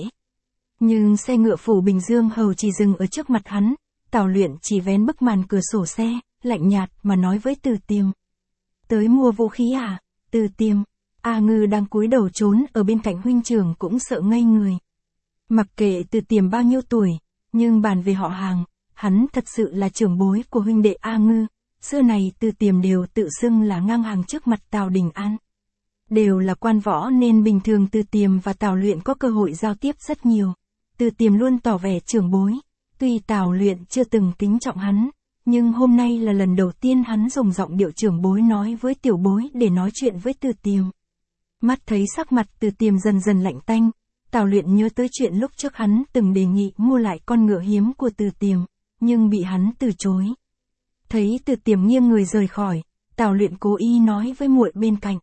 Nhưng xe ngựa phủ Bình Dương Hầu chỉ dừng ở trước mặt hắn, Tào Luyện chỉ vén bức màn cửa sổ xe, lạnh nhạt mà nói với Từ Tiềm. Tới mua vũ khí à? Từ Tiềm, A Ngư đang cúi đầu trốn ở bên cạnh huynh trưởng cũng sợ ngây người. Mặc kệ Từ Tiềm bao nhiêu tuổi, nhưng bàn về họ hàng, hắn thật sự là trưởng bối của huynh đệ A Ngư, xưa này Từ Tiềm đều tự xưng là ngang hàng trước mặt Tào Đình An. Đều là quan võ nên bình thường Từ Tiềm và Tào Luyện có cơ hội giao tiếp rất nhiều. Từ Tiềm luôn tỏ vẻ trưởng bối, tuy Tào Luyện chưa từng kính trọng hắn, nhưng hôm nay là lần đầu tiên hắn dùng giọng điệu trưởng bối nói với tiểu bối để nói chuyện với Từ Tiềm. Mắt thấy sắc mặt Từ Tiềm dần dần lạnh tanh, Tào Luyện nhớ tới chuyện lúc trước hắn từng đề nghị mua lại con ngựa hiếm của Từ Tiềm, nhưng bị hắn từ chối. Thấy Từ Tiềm nghiêng người rời khỏi, Tào Luyện cố ý nói với muội bên cạnh.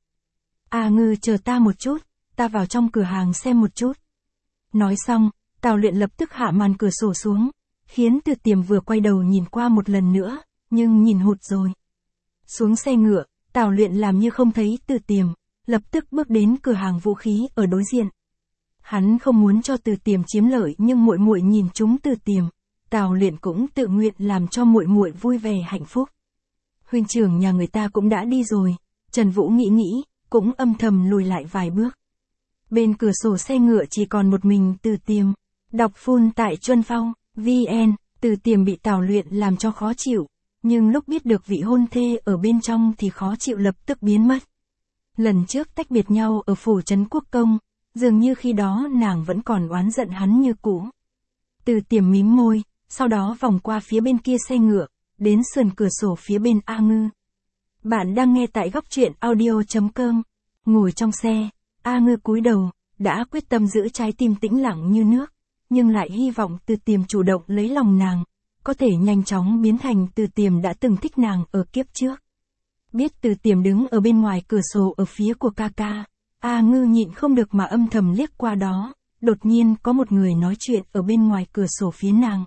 A Ngư chờ ta một chút, ta vào trong cửa hàng xem một chút. Nói xong, Tào Luyện lập tức hạ màn cửa sổ xuống, khiến Từ Tiềm vừa quay đầu nhìn qua một lần nữa, nhưng nhìn hụt rồi. Xuống xe ngựa, Tào Luyện làm như không thấy Từ Tiềm, lập tức bước đến cửa hàng vũ khí ở đối diện. Hắn không muốn cho Từ Tiềm chiếm lợi nhưng muội muội nhìn chúng Từ Tiềm, Tào Luyện cũng tự nguyện làm cho muội muội vui vẻ hạnh phúc. Huynh trưởng nhà người ta cũng đã đi rồi, Trần Vũ nghĩ nghĩ, cũng âm thầm lùi lại vài bước. Bên cửa sổ xe ngựa chỉ còn một mình Từ Tiềm. Đọc full tại Chuân Phong, vê en, Từ Tiềm bị Tào Luyện làm cho khó chịu, nhưng lúc biết được vị hôn thê ở bên trong thì khó chịu lập tức biến mất. Lần trước tách biệt nhau ở phủ trấn Quốc Công, dường như khi đó nàng vẫn còn oán giận hắn như cũ. Từ Tiềm mím môi, sau đó vòng qua phía bên kia xe ngựa, đến sườn cửa sổ phía bên A Ngư. Bạn đang nghe tại góc truyện audio chấm com. Ngồi trong xe, A Ngư cúi đầu, đã quyết tâm giữ trái tim tĩnh lặng như nước, nhưng lại hy vọng Từ Tiềm chủ động lấy lòng nàng, có thể nhanh chóng biến thành Từ Tiềm đã từng thích nàng ở kiếp trước. Biết Từ Tiềm đứng ở bên ngoài cửa sổ ở phía của ca ca, A Ngư nhịn không được mà âm thầm liếc qua đó, đột nhiên có một người nói chuyện ở bên ngoài cửa sổ phía nàng.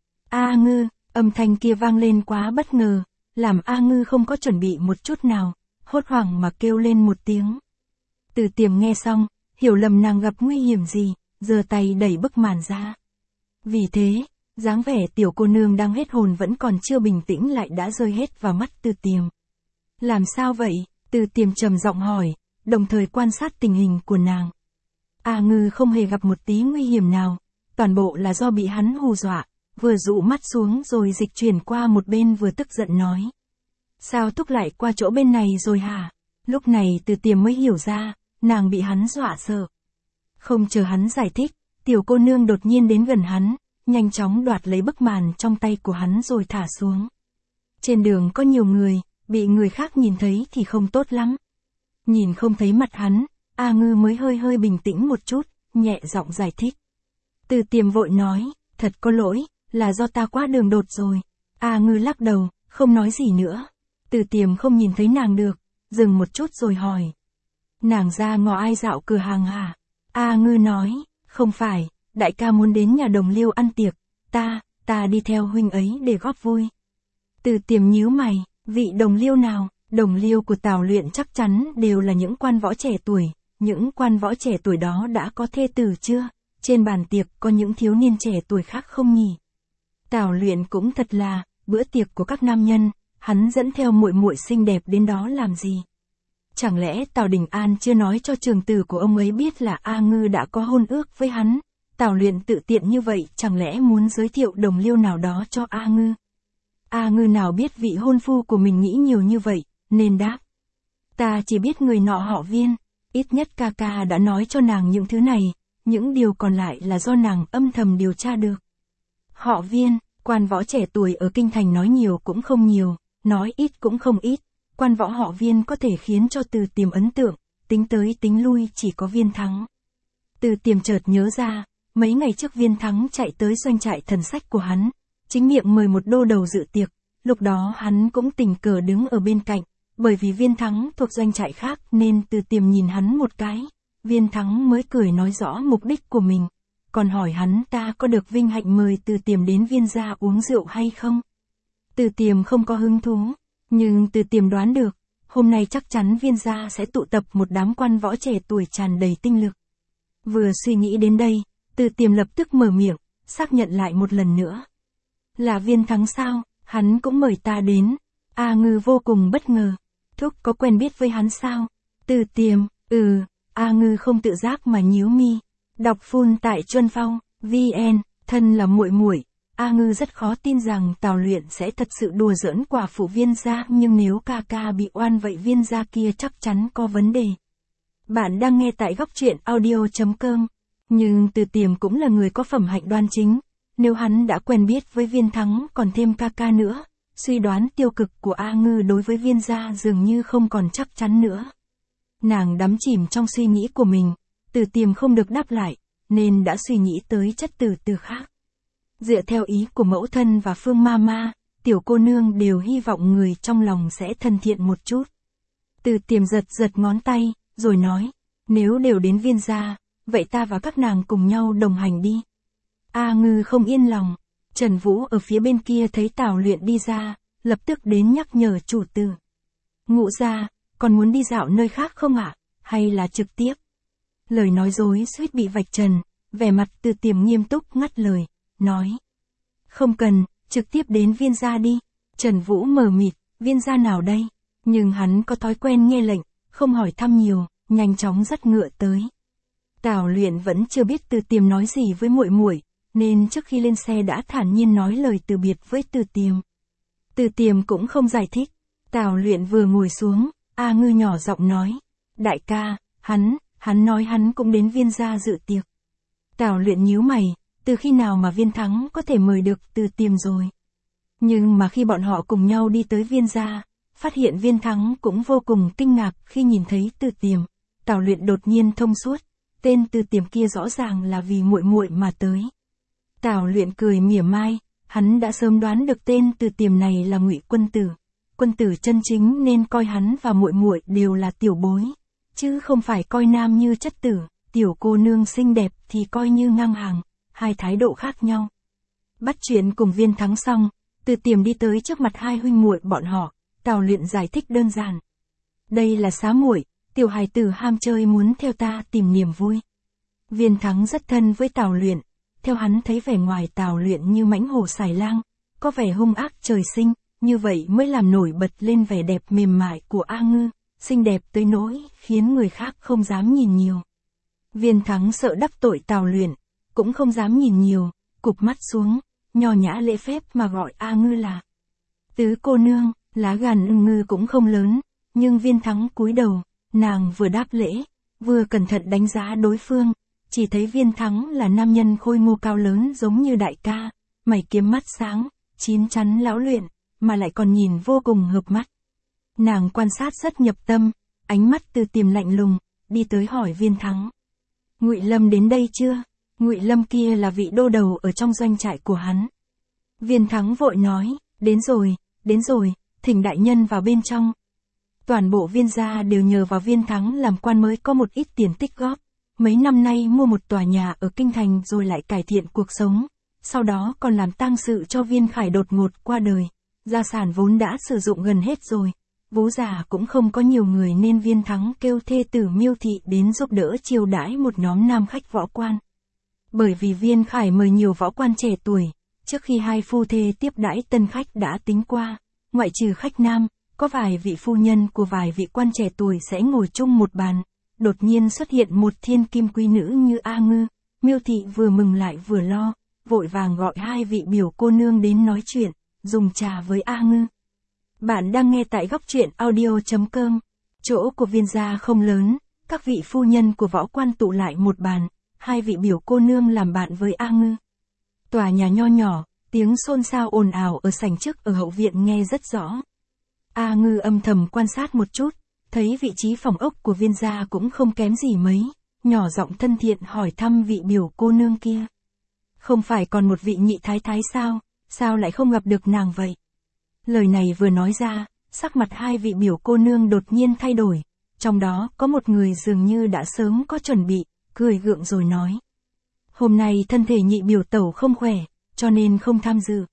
A Ngư, âm thanh kia vang lên quá bất ngờ, làm A Ngư không có chuẩn bị một chút nào, hốt hoảng mà kêu lên một tiếng. Từ Tiềm nghe xong, hiểu lầm nàng gặp nguy hiểm gì, giơ tay đẩy bức màn ra. Vì thế, dáng vẻ tiểu cô nương đang hết hồn vẫn còn chưa bình tĩnh lại đã rơi hết vào mắt Từ Tiềm. Làm sao vậy? Từ Tiềm trầm giọng hỏi, đồng thời quan sát tình hình của nàng. A Ngư không hề gặp một tí nguy hiểm nào, toàn bộ là do bị hắn hù dọa, vừa dụ mắt xuống rồi dịch chuyển qua một bên vừa tức giận nói. Sao thúc lại qua chỗ bên này rồi hả? Lúc này Từ Tiềm mới hiểu ra, nàng bị hắn dọa sợ. Không chờ hắn giải thích, tiểu cô nương đột nhiên đến gần hắn, nhanh chóng đoạt lấy bức màn trong tay của hắn rồi thả xuống. Trên đường có nhiều người, bị người khác nhìn thấy thì không tốt lắm. Nhìn không thấy mặt hắn, A Ngư mới hơi hơi bình tĩnh một chút, nhẹ giọng giải thích. Từ Tiềm vội nói, thật có lỗi, là do ta quá đường đột rồi. A Ngư lắc đầu, không nói gì nữa. Từ Tiềm không nhìn thấy nàng được, dừng một chút rồi hỏi. Nàng ra ngõ ai dạo cửa hàng hả? A Ngư nói, không phải, đại ca muốn đến nhà Đồng Liêu ăn tiệc, ta, ta đi theo huynh ấy để góp vui. Từ Tiềm nhíu mày, vị Đồng Liêu nào? Đồng Liêu của Tào Luyện chắc chắn đều là những quan võ trẻ tuổi, những quan võ trẻ tuổi đó đã có thê tử chưa? Trên bàn tiệc có những thiếu niên trẻ tuổi khác không nhỉ? Tào Luyện cũng thật là, bữa tiệc của các nam nhân, hắn dẫn theo muội muội xinh đẹp đến đó làm gì? Chẳng lẽ Tào Đình An chưa nói cho trường tử của ông ấy biết là A Ngư đã có hôn ước với hắn? Tào Luyện tự tiện như vậy chẳng lẽ muốn giới thiệu Đồng Liêu nào đó cho A Ngư? A Ngư nào biết vị hôn phu của mình nghĩ nhiều như vậy, nên đáp. Ta chỉ biết người nọ họ Viên. Ít nhất ca ca đã nói cho nàng những thứ này, những điều còn lại là do nàng âm thầm điều tra được. Họ Viên, quan võ trẻ tuổi ở kinh thành nói nhiều cũng không nhiều, nói ít cũng không ít. Quan võ họ Viên có thể khiến cho Từ Tiềm ấn tượng, tính tới tính lui chỉ có Viên Thắng. Từ Tiềm chợt nhớ ra, mấy ngày trước Viên Thắng chạy tới doanh trại thần sách của hắn, chính miệng mời một đô đầu dự tiệc, lúc đó hắn cũng tình cờ đứng ở bên cạnh, bởi vì Viên Thắng thuộc doanh trại khác nên Từ Tiềm nhìn hắn một cái, Viên Thắng mới cười nói rõ mục đích của mình, còn hỏi hắn ta có được vinh hạnh mời Từ Tiềm đến Viên gia uống rượu hay không. Từ Tiềm không có hứng thú, nhưng Từ Tiềm đoán được, hôm nay chắc chắn Viên gia sẽ tụ tập một đám quan võ trẻ tuổi tràn đầy tinh lực. Vừa suy nghĩ đến đây, Từ Tiềm lập tức mở miệng, xác nhận lại một lần nữa. Là Viên Thắng sao, hắn cũng mời ta đến. A Ngư vô cùng bất ngờ. Thúc có quen biết với hắn sao? Từ Tiềm, ừ, A Ngư không tự giác mà nhíu mi. Đọc full tại Chuân Phong, vê en, thân là muội muội. A Ngư rất khó tin rằng Tào Luyện sẽ thật sự đùa giỡn quả phụ Viên gia, nhưng nếu ca ca bị oan vậy Viên gia kia chắc chắn có vấn đề. Bạn đang nghe tại góc truyện audio chấm com. Nhưng Từ Tiềm cũng là người có phẩm hạnh đoan chính. Nếu hắn đã quen biết với Viên Thắng còn thêm ca ca nữa, suy đoán tiêu cực của A Ngư đối với Viên gia dường như không còn chắc chắn nữa. Nàng đắm chìm trong suy nghĩ của mình, Từ Tiềm không được đáp lại, nên đã suy nghĩ tới chất từ từ khác. Dựa theo ý của mẫu thân và Phương Mama, tiểu cô nương đều hy vọng người trong lòng sẽ thân thiện một chút. Từ Tiềm giật giật ngón tay, rồi nói, nếu đều đến Viên gia, vậy ta và các nàng cùng nhau đồng hành đi. A Ngư không yên lòng, Trần Vũ ở phía bên kia thấy Tào Luyện đi ra, lập tức đến nhắc nhở chủ tử. Ngũ gia, còn muốn đi dạo nơi khác không ạ, hay là trực tiếp? Lời nói dối suýt bị vạch trần, vẻ mặt Từ Tiềm nghiêm túc ngắt lời, nói. Không cần, trực tiếp đến Viên gia đi. Trần Vũ mờ mịt, Viên gia nào đây? Nhưng hắn có thói quen nghe lệnh, không hỏi thăm nhiều, nhanh chóng dắt ngựa tới. Tào Luyện vẫn chưa biết Từ Tiềm nói gì với muội muội, nên trước khi lên xe đã thản nhiên nói lời từ biệt với Từ Tiềm. Từ Tiềm cũng không giải thích. Tào Luyện vừa ngồi xuống, A Ngư nhỏ giọng nói, đại ca, hắn, hắn nói hắn cũng đến Viên gia dự tiệc. Tào Luyện nhíu mày, từ khi nào mà Viên Thắng có thể mời được Từ Tiềm rồi. Nhưng mà khi bọn họ cùng nhau đi tới Viên gia, phát hiện Viên Thắng cũng vô cùng kinh ngạc khi nhìn thấy Từ Tiềm. Tào Luyện đột nhiên thông suốt, tên Từ Tiềm kia rõ ràng là vì muội muội mà tới. Tào Luyện cười mỉa mai, hắn đã sớm đoán được tên Từ Tiềm này là Ngụy Quân Tử. Quân tử chân chính nên coi hắn và muội muội đều là tiểu bối, chứ không phải coi nam như chất tử, tiểu cô nương xinh đẹp thì coi như ngang hàng, hai thái độ khác nhau. Bắt chuyện cùng Viên Thắng xong, Từ Tiềm đi tới trước mặt hai huynh muội bọn họ, Tào Luyện giải thích đơn giản. Đây là xá muội, tiểu hài tử ham chơi muốn theo ta tìm niềm vui. Viên Thắng rất thân với Tào Luyện, theo hắn thấy vẻ ngoài Tào Luyện như mãnh hổ xài lang, có vẻ hung ác trời sinh, như vậy mới làm nổi bật lên vẻ đẹp mềm mại của A Ngư, xinh đẹp tới nỗi khiến người khác không dám nhìn nhiều. Viên Thắng sợ đắc tội Tào Luyện, cũng không dám nhìn nhiều, cụp mắt xuống, nho nhã lễ phép mà gọi A Ngư là tứ cô nương. Lá gan ưng Ngư cũng không lớn, nhưng Viên Thắng cúi đầu, nàng vừa đáp lễ, vừa cẩn thận đánh giá đối phương, chỉ thấy Viên Thắng là nam nhân khôi ngô cao lớn giống như đại ca, mày kiếm mắt sáng, chín chắn lão luyện, mà lại còn nhìn vô cùng hợp mắt. Nàng quan sát rất nhập tâm, ánh mắt Từ Tiềm lạnh lùng, đi tới hỏi Viên Thắng. Ngụy Lâm đến đây chưa? Ngụy Lâm kia là vị đô đầu ở trong doanh trại của hắn. Viên Thắng vội nói, đến rồi, đến rồi, thỉnh đại nhân vào bên trong. Toàn bộ Viên gia đều nhờ vào Viên Thắng làm quan mới có một ít tiền tích góp. Mấy năm nay mua một tòa nhà ở Kinh Thành rồi lại cải thiện cuộc sống. Sau đó còn làm tang sự cho Viên Khải đột ngột qua đời. Gia sản vốn đã sử dụng gần hết rồi. Vú già cũng không có nhiều người nên Viên Thắng kêu thê tử Miêu Thị đến giúp đỡ chiêu đãi một nhóm nam khách võ quan. Bởi vì Viên Khải mời nhiều võ quan trẻ tuổi, trước khi hai phu thê tiếp đãi tân khách đã tính qua, ngoại trừ khách nam, có vài vị phu nhân của vài vị quan trẻ tuổi sẽ ngồi chung một bàn. Đột nhiên xuất hiện một thiên kim quý nữ như A Ngư, Miêu Thị vừa mừng lại vừa lo, vội vàng gọi hai vị biểu cô nương đến nói chuyện, dùng trà với A Ngư. Bạn đang nghe tại góc truyện audio chấm com. Chỗ của Viên gia không lớn, các vị phu nhân của võ quan tụ lại một bàn, hai vị biểu cô nương làm bạn với A Ngư. Tòa nhà nho nhỏ, tiếng xôn xao ồn ào ở sảnh trước ở hậu viện nghe rất rõ. A Ngư âm thầm quan sát một chút, thấy vị trí phòng ốc của viên gia cũng không kém gì mấy, nhỏ giọng thân thiện hỏi thăm vị biểu cô nương kia. Không phải còn một vị nhị thái thái sao, sao lại không gặp được nàng vậy? Lời này vừa nói ra, sắc mặt hai vị biểu cô nương đột nhiên thay đổi, trong đó có một người dường như đã sớm có chuẩn bị, cười gượng rồi nói. Hôm nay thân thể nhị biểu tẩu không khỏe, cho nên không tham dự.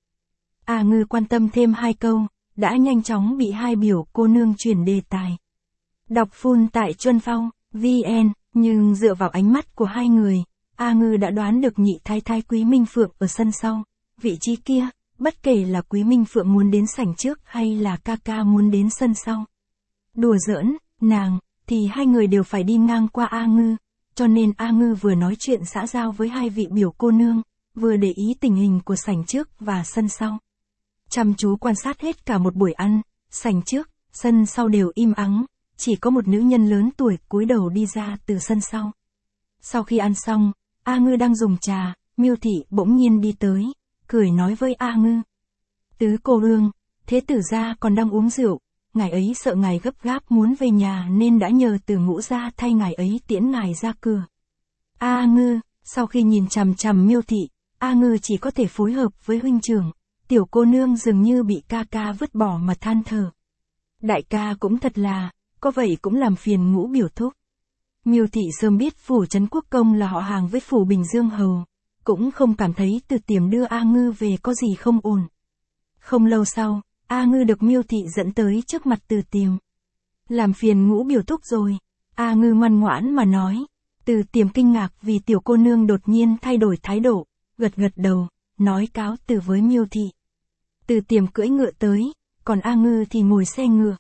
A Ngư quan tâm thêm hai câu, đã nhanh chóng bị hai biểu cô nương chuyển đề tài. Đọc full tại Chuân Phong, vê en, nhưng dựa vào ánh mắt của hai người, A Ngư đã đoán được nhị thái thái Quý Minh Phượng ở sân sau, vị trí kia, bất kể là Quý Minh Phượng muốn đến sảnh trước hay là ca ca muốn đến sân sau. Đùa giỡn, nàng, thì hai người đều phải đi ngang qua A Ngư, cho nên A Ngư vừa nói chuyện xã giao với hai vị biểu cô nương, vừa để ý tình hình của sảnh trước và sân sau. Chăm chú quan sát hết cả một buổi ăn, sảnh trước, sân sau đều im ắng, chỉ có một nữ nhân lớn tuổi cúi đầu đi ra từ sân sau. Sau khi ăn xong, A Ngư đang dùng trà, Miêu Thị bỗng nhiên đi tới, cười nói với A Ngư. Tứ cô nương, thế tử gia còn đang uống rượu, ngài ấy sợ ngài gấp gáp muốn về nhà nên đã nhờ Từ Ngũ gia thay ngài ấy tiễn ngài ra cửa. A Ngư, sau khi nhìn chằm chằm Miêu Thị, A Ngư chỉ có thể phối hợp với huynh trưởng, tiểu cô nương dường như bị ca ca vứt bỏ mà than thở. Đại ca cũng thật là, có vậy cũng làm phiền Ngũ biểu thúc. Miêu Thị sớm biết phủ Trấn Quốc Công là họ hàng với phủ Bình Dương Hầu, cũng không cảm thấy Từ Tiềm đưa A Ngư về có gì không ổn. Không lâu sau, A Ngư được Miêu Thị dẫn tới trước mặt Từ Tiềm. Làm phiền Ngũ biểu thúc rồi, A Ngư ngoan ngoãn mà nói. Từ Tiềm kinh ngạc vì tiểu cô nương đột nhiên thay đổi thái độ, gật gật đầu, nói cáo từ với Miêu Thị. Từ Tiềm cưỡi ngựa tới, còn A Ngư thì ngồi xe ngựa.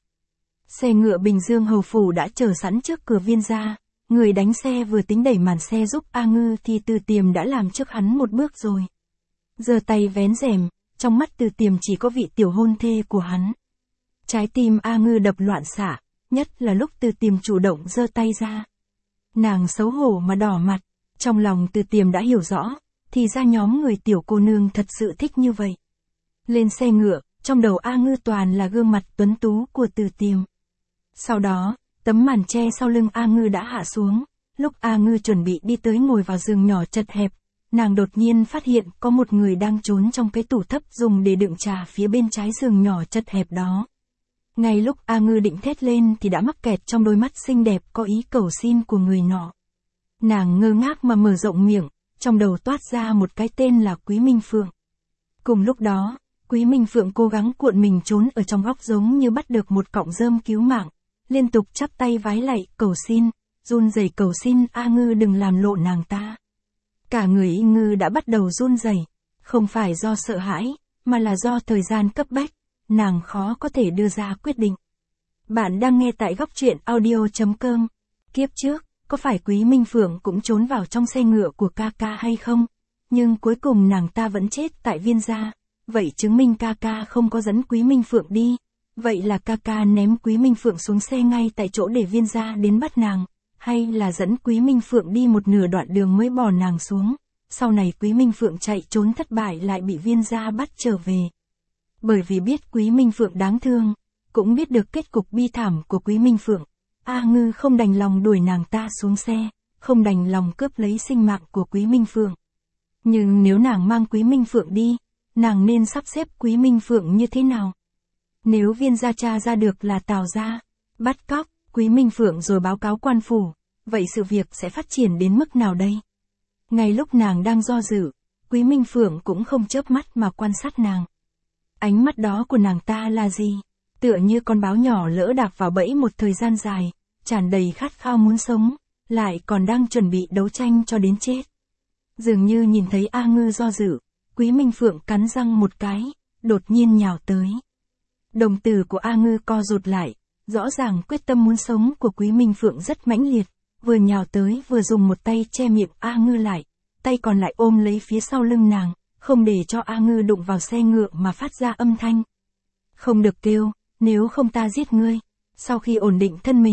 Xe ngựa Bình Dương Hầu phủ đã chờ sẵn trước cửa viên gia, người đánh xe vừa tính đẩy màn xe giúp A Ngư thì Từ Tiềm đã làm trước hắn một bước rồi. Giơ tay vén rèm, trong mắt Từ Tiềm chỉ có vị tiểu hôn thê của hắn. Trái tim A Ngư đập loạn xạ, nhất là lúc Từ Tiềm chủ động giơ tay ra. Nàng xấu hổ mà đỏ mặt, trong lòng Từ Tiềm đã hiểu rõ, thì ra nhóm người tiểu cô nương thật sự thích như vậy. Lên xe ngựa, trong đầu A Ngư toàn là gương mặt tuấn tú của Từ Tiềm. Sau đó, tấm màn che sau lưng A Ngư đã hạ xuống, lúc A Ngư chuẩn bị đi tới ngồi vào giường nhỏ chật hẹp, nàng đột nhiên phát hiện có một người đang trốn trong cái tủ thấp dùng để đựng trà phía bên trái giường nhỏ chật hẹp đó. Ngay lúc A Ngư định thét lên thì đã mắc kẹt trong đôi mắt xinh đẹp có ý cầu xin của người nọ. Nàng ngơ ngác mà mở rộng miệng, trong đầu toát ra một cái tên là Quý Minh Phượng. Cùng lúc đó, Quý Minh Phượng cố gắng cuộn mình trốn ở trong góc giống như bắt được một cọng rơm cứu mạng, liên tục chắp tay vái lạy cầu xin, run rẩy cầu xin A Ngư đừng làm lộ nàng ta. Cả người Y Ngư đã bắt đầu run rẩy, không phải do sợ hãi, mà là do thời gian cấp bách, nàng khó có thể đưa ra quyết định. Bạn đang nghe tại góc truyện audio chấm com. Kiếp trước, có phải Quý Minh Phượng cũng trốn vào trong xe ngựa của ca ca hay không? Nhưng cuối cùng nàng ta vẫn chết tại viên gia. Vậy chứng minh ca ca không có dẫn Quý Minh Phượng đi. Vậy là ca ca ném Quý Minh Phượng xuống xe ngay tại chỗ để viên gia đến bắt nàng. Hay là dẫn Quý Minh Phượng đi một nửa đoạn đường mới bỏ nàng xuống. Sau này Quý Minh Phượng chạy trốn thất bại lại bị viên gia bắt trở về. Bởi vì biết Quý Minh Phượng đáng thương, cũng biết được kết cục bi thảm của Quý Minh Phượng, A Ngư không đành lòng đuổi nàng ta xuống xe, không đành lòng cướp lấy sinh mạng của Quý Minh Phượng. Nhưng nếu nàng mang Quý Minh Phượng đi, nàng nên sắp xếp Quý Minh Phượng như thế nào? Nếu viên gia tra ra được là Tào gia bắt cóc Quý Minh Phượng rồi báo cáo quan phủ, vậy sự việc sẽ phát triển đến mức nào đây? Ngay lúc nàng đang do dự, Quý Minh Phượng cũng không chớp mắt mà quan sát nàng. Ánh mắt đó của nàng ta là gì? Tựa như con báo nhỏ lỡ đạp vào bẫy một thời gian dài, tràn đầy khát khao muốn sống, lại còn đang chuẩn bị đấu tranh cho đến chết. Dường như nhìn thấy A Ngư do dự, Quý Minh Phượng cắn răng một cái, đột nhiên nhào tới. Đồng tử của A Ngư co rụt lại, rõ ràng quyết tâm muốn sống của Quý Minh Phượng rất mãnh liệt, vừa nhào tới vừa dùng một tay che miệng A Ngư lại, tay còn lại ôm lấy phía sau lưng nàng, không để cho A Ngư đụng vào xe ngựa mà phát ra âm thanh. Không được kêu, nếu không ta giết ngươi. Sau khi ổn định thân mình,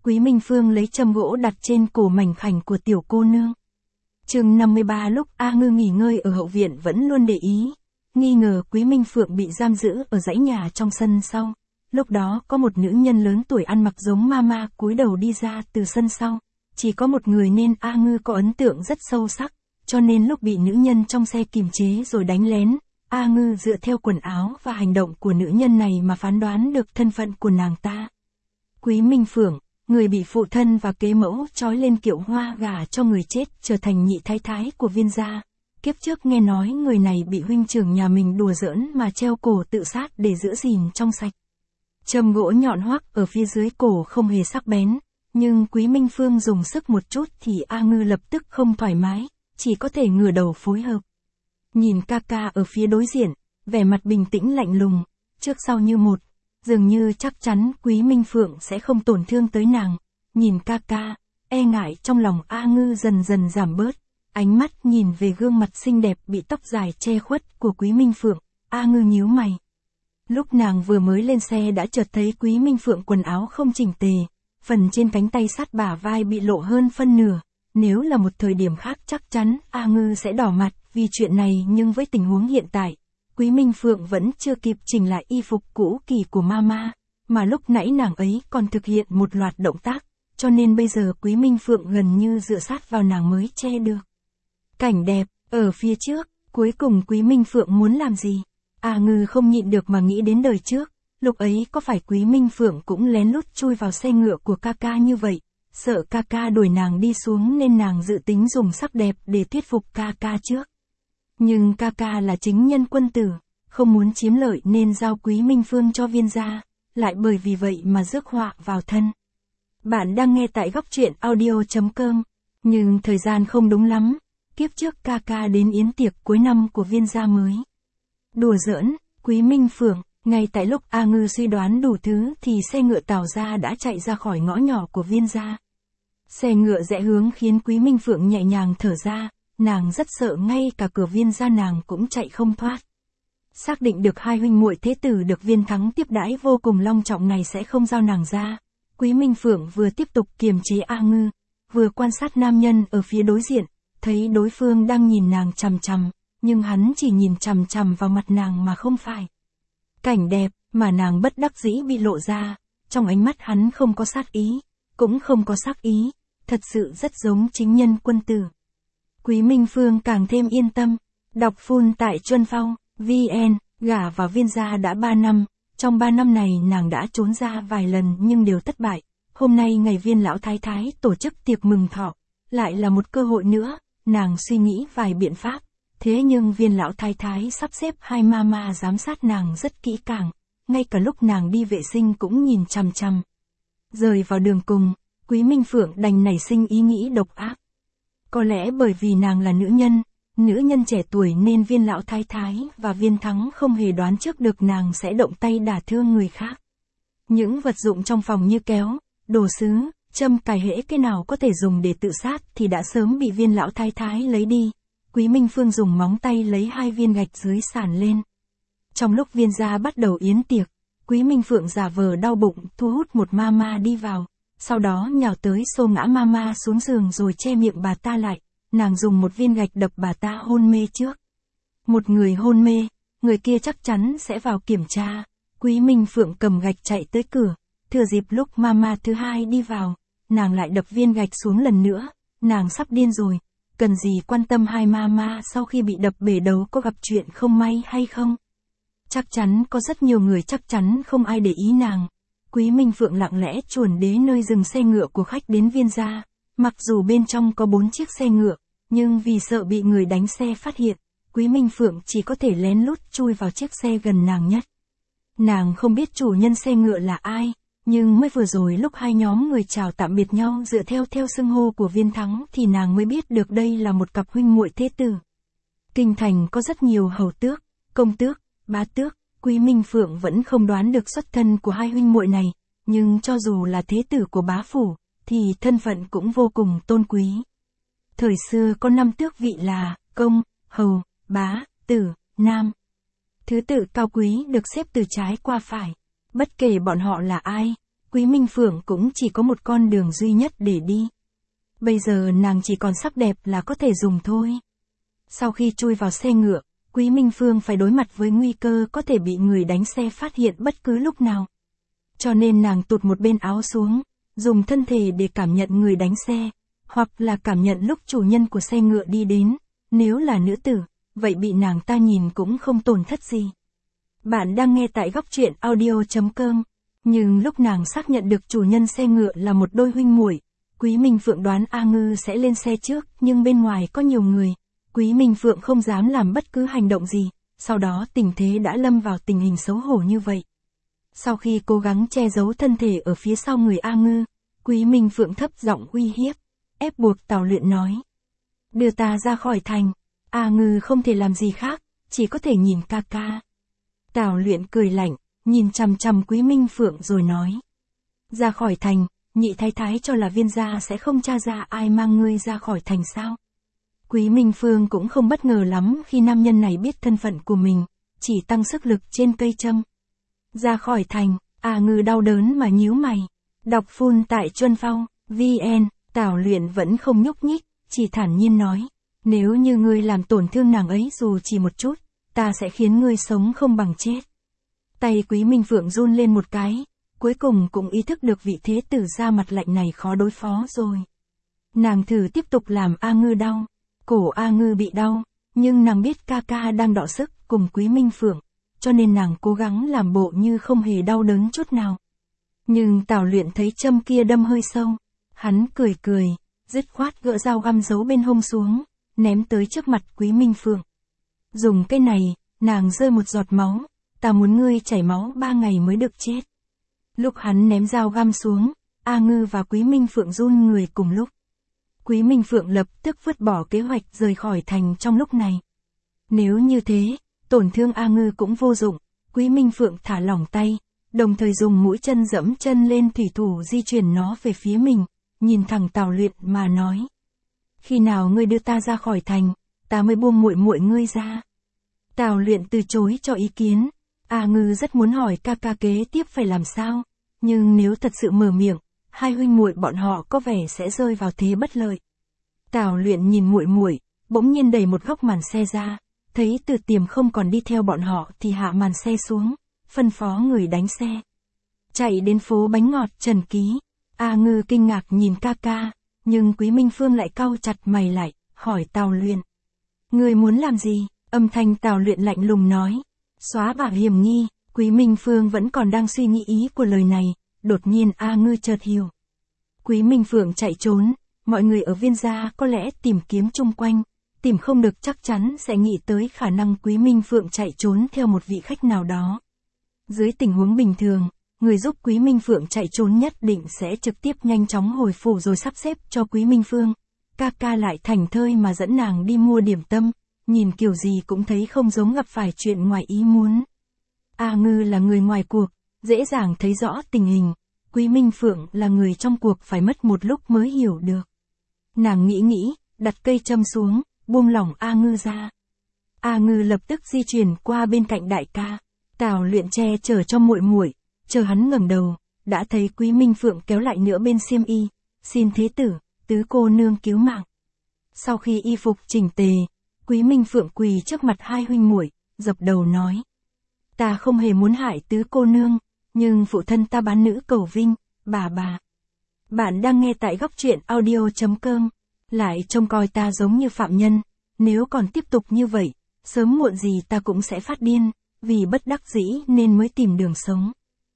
Quý Minh Phương lấy châm gỗ đặt trên cổ mảnh khảnh của tiểu cô nương. Chương năm mươi ba. Lúc A Ngư nghỉ ngơi ở hậu viện vẫn luôn để ý, nghi ngờ Quý Minh Phượng bị giam giữ ở dãy nhà trong sân sau. Lúc đó có một nữ nhân lớn tuổi ăn mặc giống mama cúi đầu đi ra từ sân sau. Chỉ có một người nên A Ngư có ấn tượng rất sâu sắc, cho nên lúc bị nữ nhân trong xe kìm chế rồi đánh lén, A Ngư dựa theo quần áo và hành động của nữ nhân này mà phán đoán được thân phận của nàng ta. Quý Minh Phượng, người bị phụ thân và kế mẫu trói lên kiệu hoa gả cho người chết, trở thành nhị thái thái của Viên gia. Kiếp trước nghe nói người này bị huynh trưởng nhà mình đùa giỡn mà treo cổ tự sát để giữ gìn trong sạch. Châm gỗ nhọn hoắc ở phía dưới cổ không hề sắc bén, nhưng Quý Minh Phương dùng sức một chút thì A Ngư lập tức không thoải mái, chỉ có thể ngửa đầu phối hợp. Nhìn ca ca ở phía đối diện, vẻ mặt bình tĩnh lạnh lùng, trước sau như một, dường như chắc chắn Quý Minh Phượng sẽ không tổn thương tới nàng. Nhìn ca ca, e ngại trong lòng A Ngư dần dần giảm bớt, ánh mắt nhìn về gương mặt xinh đẹp bị tóc dài che khuất của Quý Minh Phượng, A Ngư nhíu mày. Lúc nàng vừa mới lên xe đã chợt thấy Quý Minh Phượng quần áo không chỉnh tề, phần trên cánh tay sát bả vai bị lộ hơn phân nửa. Nếu là một thời điểm khác chắc chắn A Ngư sẽ đỏ mặt vì chuyện này, nhưng với tình huống hiện tại, Quý Minh Phượng vẫn chưa kịp chỉnh lại y phục cũ kỳ của mama, mà lúc nãy nàng ấy còn thực hiện một loạt động tác, cho nên bây giờ Quý Minh Phượng gần như dựa sát vào nàng mới che được. Cảnh đẹp, ở phía trước, cuối cùng Quý Minh Phượng muốn làm gì? A Ngư không nhịn được mà nghĩ đến đời trước, lúc ấy có phải Quý Minh Phượng cũng lén lút chui vào xe ngựa của ca ca như vậy, sợ ca ca đuổi nàng đi xuống nên nàng dự tính dùng sắc đẹp để thuyết phục ca ca trước. Nhưng ca ca là chính nhân quân tử, không muốn chiếm lợi nên giao Quý Minh Phương cho Viên gia, lại bởi vì vậy mà rước họa vào thân. Bạn đang nghe tại góc truyện audio chấm com, nhưng thời gian không đúng lắm, kiếp trước ca ca đến yến tiệc cuối năm của Viên gia mới. Đùa giỡn, Quý Minh Phượng, ngay tại lúc A Ngư suy đoán đủ thứ thì xe ngựa Tào gia đã chạy ra khỏi ngõ nhỏ của Viên gia. Xe ngựa rẽ hướng khiến Quý Minh Phượng nhẹ nhàng thở ra, nàng rất sợ ngay cả cửa Viên gia nàng cũng chạy không thoát. Xác định được hai huynh muội thế tử được Viên Thắng tiếp đãi vô cùng long trọng này sẽ không giao nàng ra, Quý Minh Phượng vừa tiếp tục kiềm chế A Ngư, vừa quan sát nam nhân ở phía đối diện, thấy đối phương đang nhìn nàng chằm chằm, nhưng hắn chỉ nhìn chằm chằm vào mặt nàng mà không phải cảnh đẹp mà nàng bất đắc dĩ bị lộ ra, trong ánh mắt hắn không có sát ý, cũng không có sắc ý, thật sự rất giống chính nhân quân tử. Quý Minh Phương càng thêm yên tâm, đọc full tại Chuân Phong, vê en, gả vào Viên gia đã ba năm, trong ba năm này nàng đã trốn ra vài lần nhưng đều thất bại, hôm nay ngày Viên lão thái thái tổ chức tiệc mừng thọ, lại là một cơ hội nữa, nàng suy nghĩ vài biện pháp, thế nhưng Viên lão thái thái sắp xếp hai mama giám sát nàng rất kỹ càng, ngay cả lúc nàng đi vệ sinh cũng nhìn chằm chằm. Rời vào đường cùng, Quý Minh Phượng đành nảy sinh ý nghĩ độc ác. Có lẽ bởi vì nàng là nữ nhân, nữ nhân trẻ tuổi nên Viên lão thái thái và Viên Thắng không hề đoán trước được nàng sẽ động tay đả thương người khác. Những vật dụng trong phòng như kéo, đồ sứ, châm cài hễ cái nào có thể dùng để tự sát thì đã sớm bị Viên lão thái thái lấy đi. Quý Minh Phương dùng móng tay lấy hai viên gạch dưới sàn lên. Trong lúc Viên gia bắt đầu yến tiệc, Quý Minh Phượng giả vờ đau bụng thu hút một mama đi vào, sau đó nhào tới xô ngã mama xuống giường rồi che miệng bà ta lại, nàng dùng một viên gạch đập bà ta hôn mê trước. Một người hôn mê, người kia chắc chắn sẽ vào kiểm tra. Quý Minh Phượng cầm gạch chạy tới cửa, thừa dịp lúc mama thứ hai đi vào, nàng lại đập viên gạch xuống lần nữa, nàng sắp điên rồi, cần gì quan tâm hai mama sau khi bị đập bể đầu có gặp chuyện không may hay không. Chắc chắn có rất nhiều người, chắc chắn không ai để ý nàng. Quý Minh Phượng lặng lẽ chuồn đến nơi dừng xe ngựa của khách đến Viên gia, mặc dù bên trong có bốn chiếc xe ngựa, nhưng vì sợ bị người đánh xe phát hiện, Quý Minh Phượng chỉ có thể lén lút chui vào chiếc xe gần nàng nhất. Nàng không biết chủ nhân xe ngựa là ai, nhưng mới vừa rồi lúc hai nhóm người chào tạm biệt nhau dựa theo theo xưng hô của Viên Thắng thì nàng mới biết được đây là một cặp huynh muội thế tử. Kinh thành có rất nhiều hầu tước, công tước, bá tước, Quý Minh Phượng vẫn không đoán được xuất thân của hai huynh muội này, nhưng cho dù là thế tử của bá phủ, thì thân phận cũng vô cùng tôn quý. Thời xưa có năm tước vị là công, hầu, bá, tử, nam. Thứ tự cao quý được xếp từ trái qua phải. Bất kể bọn họ là ai, Quý Minh Phượng cũng chỉ có một con đường duy nhất để đi. Bây giờ nàng chỉ còn sắc đẹp là có thể dùng thôi. Sau khi chui vào xe ngựa, Quý Minh Phương phải đối mặt với nguy cơ có thể bị người đánh xe phát hiện bất cứ lúc nào. Cho nên nàng tụt một bên áo xuống, dùng thân thể để cảm nhận người đánh xe, hoặc là cảm nhận lúc chủ nhân của xe ngựa đi đến. Nếu là nữ tử, vậy bị nàng ta nhìn cũng không tổn thất gì. Bạn đang nghe tại góc truyện audio chấm com. Nhưng lúc nàng xác nhận được chủ nhân xe ngựa là một đôi huynh muội, Quý Minh Phượng đoán A Ngư sẽ lên xe trước, nhưng bên ngoài có nhiều người. Quý Minh Phượng không dám làm bất cứ hành động gì, sau đó tình thế đã lâm vào tình hình xấu hổ như vậy. Sau khi cố gắng che giấu thân thể ở phía sau người A Ngư, Quý Minh Phượng thấp giọng uy hiếp, ép buộc Tào Luyện nói. Đưa ta ra khỏi thành. A Ngư không thể làm gì khác, chỉ có thể nhìn ca ca. Tào Luyện cười lạnh, nhìn chằm chằm Quý Minh Phượng rồi nói. Ra khỏi thành, nhị thái thái cho là Viên gia sẽ không tra ra ai mang ngươi ra khỏi thành sao? Quý Minh Phương cũng không bất ngờ lắm khi nam nhân này biết thân phận của mình, chỉ tăng sức lực trên cây châm. Ra khỏi thành, A Ngư đau đớn mà nhíu mày. Đọc full tại Chuân Phong, vn, Tào Luyện vẫn không nhúc nhích, chỉ thản nhiên nói. Nếu như ngươi làm tổn thương nàng ấy dù chỉ một chút, ta sẽ khiến ngươi sống không bằng chết. Tay Quý Minh Phượng run lên một cái, cuối cùng cũng ý thức được vị thế tử ra mặt lạnh này khó đối phó rồi. Nàng thử tiếp tục làm A Ngư đau. Cổ A Ngư bị đau, nhưng nàng biết ca ca đang đọ sức cùng Quý Minh Phượng, cho nên nàng cố gắng làm bộ như không hề đau đớn chút nào. Nhưng Tào Luyện thấy châm kia đâm hơi sâu, hắn cười cười, dứt khoát gỡ dao găm giấu bên hông xuống, ném tới trước mặt Quý Minh Phượng. Dùng cái này, nàng rơi một giọt máu, ta muốn ngươi chảy máu ba ngày mới được chết. Lúc hắn ném dao găm xuống, A Ngư và Quý Minh Phượng run người cùng lúc. Quý Minh Phượng lập tức vứt bỏ kế hoạch rời khỏi thành trong lúc này. Nếu như thế, tổn thương A Ngư cũng vô dụng, Quý Minh Phượng thả lỏng tay, đồng thời dùng mũi chân dẫm chân lên thủy thủ di chuyển nó về phía mình, nhìn thẳng Tào Luyện mà nói. Khi nào ngươi đưa ta ra khỏi thành, ta mới buông muội muội ngươi ra. Tào Luyện từ chối cho ý kiến, A Ngư rất muốn hỏi ca ca kế tiếp phải làm sao, nhưng nếu thật sự mở miệng, hai huynh muội bọn họ có vẻ sẽ rơi vào thế bất lợi. Tào Luyện nhìn muội muội, bỗng nhiên đẩy một góc màn xe ra, thấy Từ Tiềm không còn đi theo bọn họ thì hạ màn xe xuống, phân phó người đánh xe. Chạy đến phố bánh ngọt Trần Ký, A Ngư kinh ngạc nhìn ca ca, nhưng Quý Minh Phương lại cau chặt mày lại, hỏi Tào Luyện. Người muốn làm gì? Âm thanh Tào Luyện lạnh lùng nói. Xóa bỏ hiểm nghi. Quý Minh Phương vẫn còn đang suy nghĩ ý của lời này, đột nhiên A Ngư chợt hiểu. Quý Minh Phượng chạy trốn, mọi người ở Viên gia có lẽ tìm kiếm chung quanh, tìm không được chắc chắn sẽ nghĩ tới khả năng Quý Minh Phượng chạy trốn theo một vị khách nào đó. Dưới tình huống bình thường, người giúp Quý Minh Phượng chạy trốn nhất định sẽ trực tiếp nhanh chóng hồi phủ rồi sắp xếp cho Quý Minh Phương. Ca ca lại thành thơi mà dẫn nàng đi mua điểm tâm, nhìn kiểu gì cũng thấy không giống gặp phải chuyện ngoài ý muốn. A Ngư là người ngoài cuộc, dễ dàng thấy rõ tình hình, Quý Minh Phượng là người trong cuộc phải mất một lúc mới hiểu được. Nàng nghĩ nghĩ, đặt cây châm xuống, buông lỏng A Ngư ra. A Ngư lập tức di chuyển qua bên cạnh đại ca, Tào Luyện che chở cho muội muội, chờ hắn ngẩng đầu, đã thấy Quý Minh Phượng kéo lại nửa bên xiêm y, xin thế tử, tứ cô nương cứu mạng. Sau khi y phục chỉnh tề, Quý Minh Phượng quỳ trước mặt hai huynh muội, dập đầu nói. Ta không hề muốn hại tứ cô nương, nhưng phụ thân ta bán nữ cầu vinh, bà bà. Bạn đang nghe tại góc truyện audio chấm com, lại trông coi ta giống như phạm nhân, nếu còn tiếp tục như vậy, sớm muộn gì ta cũng sẽ phát điên, vì bất đắc dĩ nên mới tìm đường sống.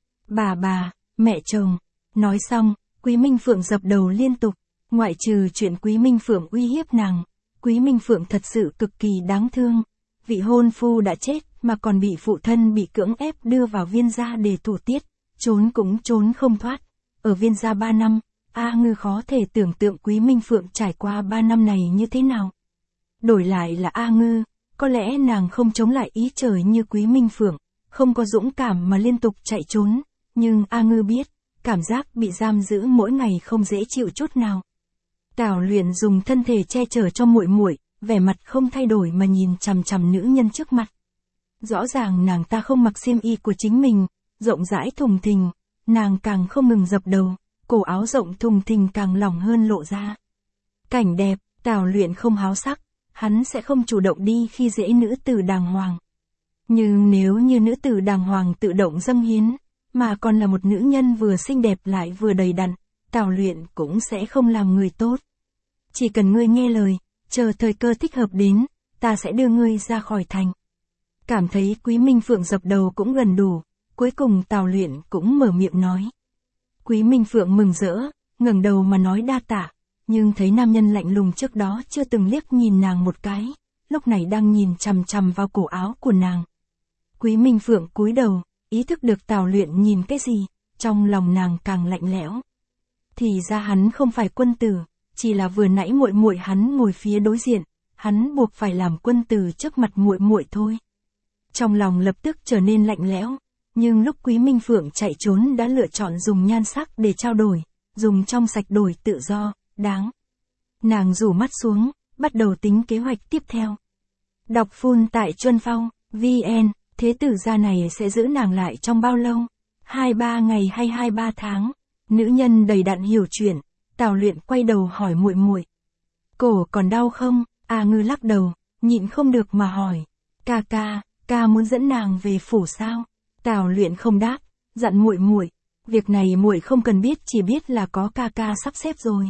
Bà bà, mẹ chồng. Nói xong, Quý Minh Phượng dập đầu liên tục, ngoại trừ chuyện Quý Minh Phượng uy hiếp nàng, Quý Minh Phượng thật sự cực kỳ đáng thương. Vị hôn phu đã chết mà còn bị phụ thân bị cưỡng ép đưa vào Viên gia để thủ tiết, trốn cũng trốn không thoát. Ở Viên gia ba năm, A Ngư khó thể tưởng tượng Quý Minh Phượng trải qua ba năm này như thế nào. Đổi lại là A Ngư, có lẽ nàng không chống lại ý trời như Quý Minh Phượng, không có dũng cảm mà liên tục chạy trốn, nhưng A Ngư biết, cảm giác bị giam giữ mỗi ngày không dễ chịu chút nào. Tào Luyện dùng thân thể che chở cho muội muội, vẻ mặt không thay đổi mà nhìn chằm chằm nữ nhân trước mặt. Rõ ràng nàng ta không mặc xiêm y của chính mình, rộng rãi thùng thình, nàng càng không ngừng dập đầu, cổ áo rộng thùng thình càng lỏng hơn lộ ra. Cảnh đẹp, Tào Luyện không háo sắc, hắn sẽ không chủ động đi khi dễ nữ tử đàng hoàng. Nhưng nếu như nữ tử đàng hoàng tự động dâng hiến, mà còn là một nữ nhân vừa xinh đẹp lại vừa đầy đặn, Tào Luyện cũng sẽ không làm người tốt. Chỉ cần ngươi nghe lời, chờ thời cơ thích hợp đến, ta sẽ đưa ngươi ra khỏi thành. Cảm thấy Quý Minh Phượng dập đầu cũng gần đủ, cuối cùng Tào Luyện cũng mở miệng nói. Quý Minh Phượng mừng rỡ, ngẩng đầu mà nói đa tạ, nhưng thấy nam nhân lạnh lùng trước đó chưa từng liếc nhìn nàng một cái, lúc này đang nhìn chằm chằm vào cổ áo của nàng. Quý Minh Phượng cúi đầu, ý thức được Tào Luyện nhìn cái gì, trong lòng nàng càng lạnh lẽo. Thì ra hắn không phải quân tử, chỉ là vừa nãy muội muội hắn ngồi phía đối diện, hắn buộc phải làm quân tử trước mặt muội muội thôi. Trong lòng lập tức trở nên lạnh lẽo, nhưng lúc Quý Minh Phượng chạy trốn đã lựa chọn dùng nhan sắc để trao đổi, dùng trong sạch đổi tự do, đáng. Nàng rủ mắt xuống, bắt đầu tính kế hoạch tiếp theo. Đọc full tại Chuân Phong, vê en, thế tử gia này sẽ giữ nàng lại trong bao lâu? hai ba ngày hay hai ba tháng? Nữ nhân đầy đặn hiểu chuyện, Tào Luyện quay đầu hỏi muội muội. Cổ còn đau không? A Ngư lắc đầu, nhịn không được mà hỏi. Ca ca, ca muốn dẫn nàng về phủ sao? Tào Luyện không đáp, dặn muội muội, việc này muội không cần biết, chỉ biết là có ca ca sắp xếp rồi.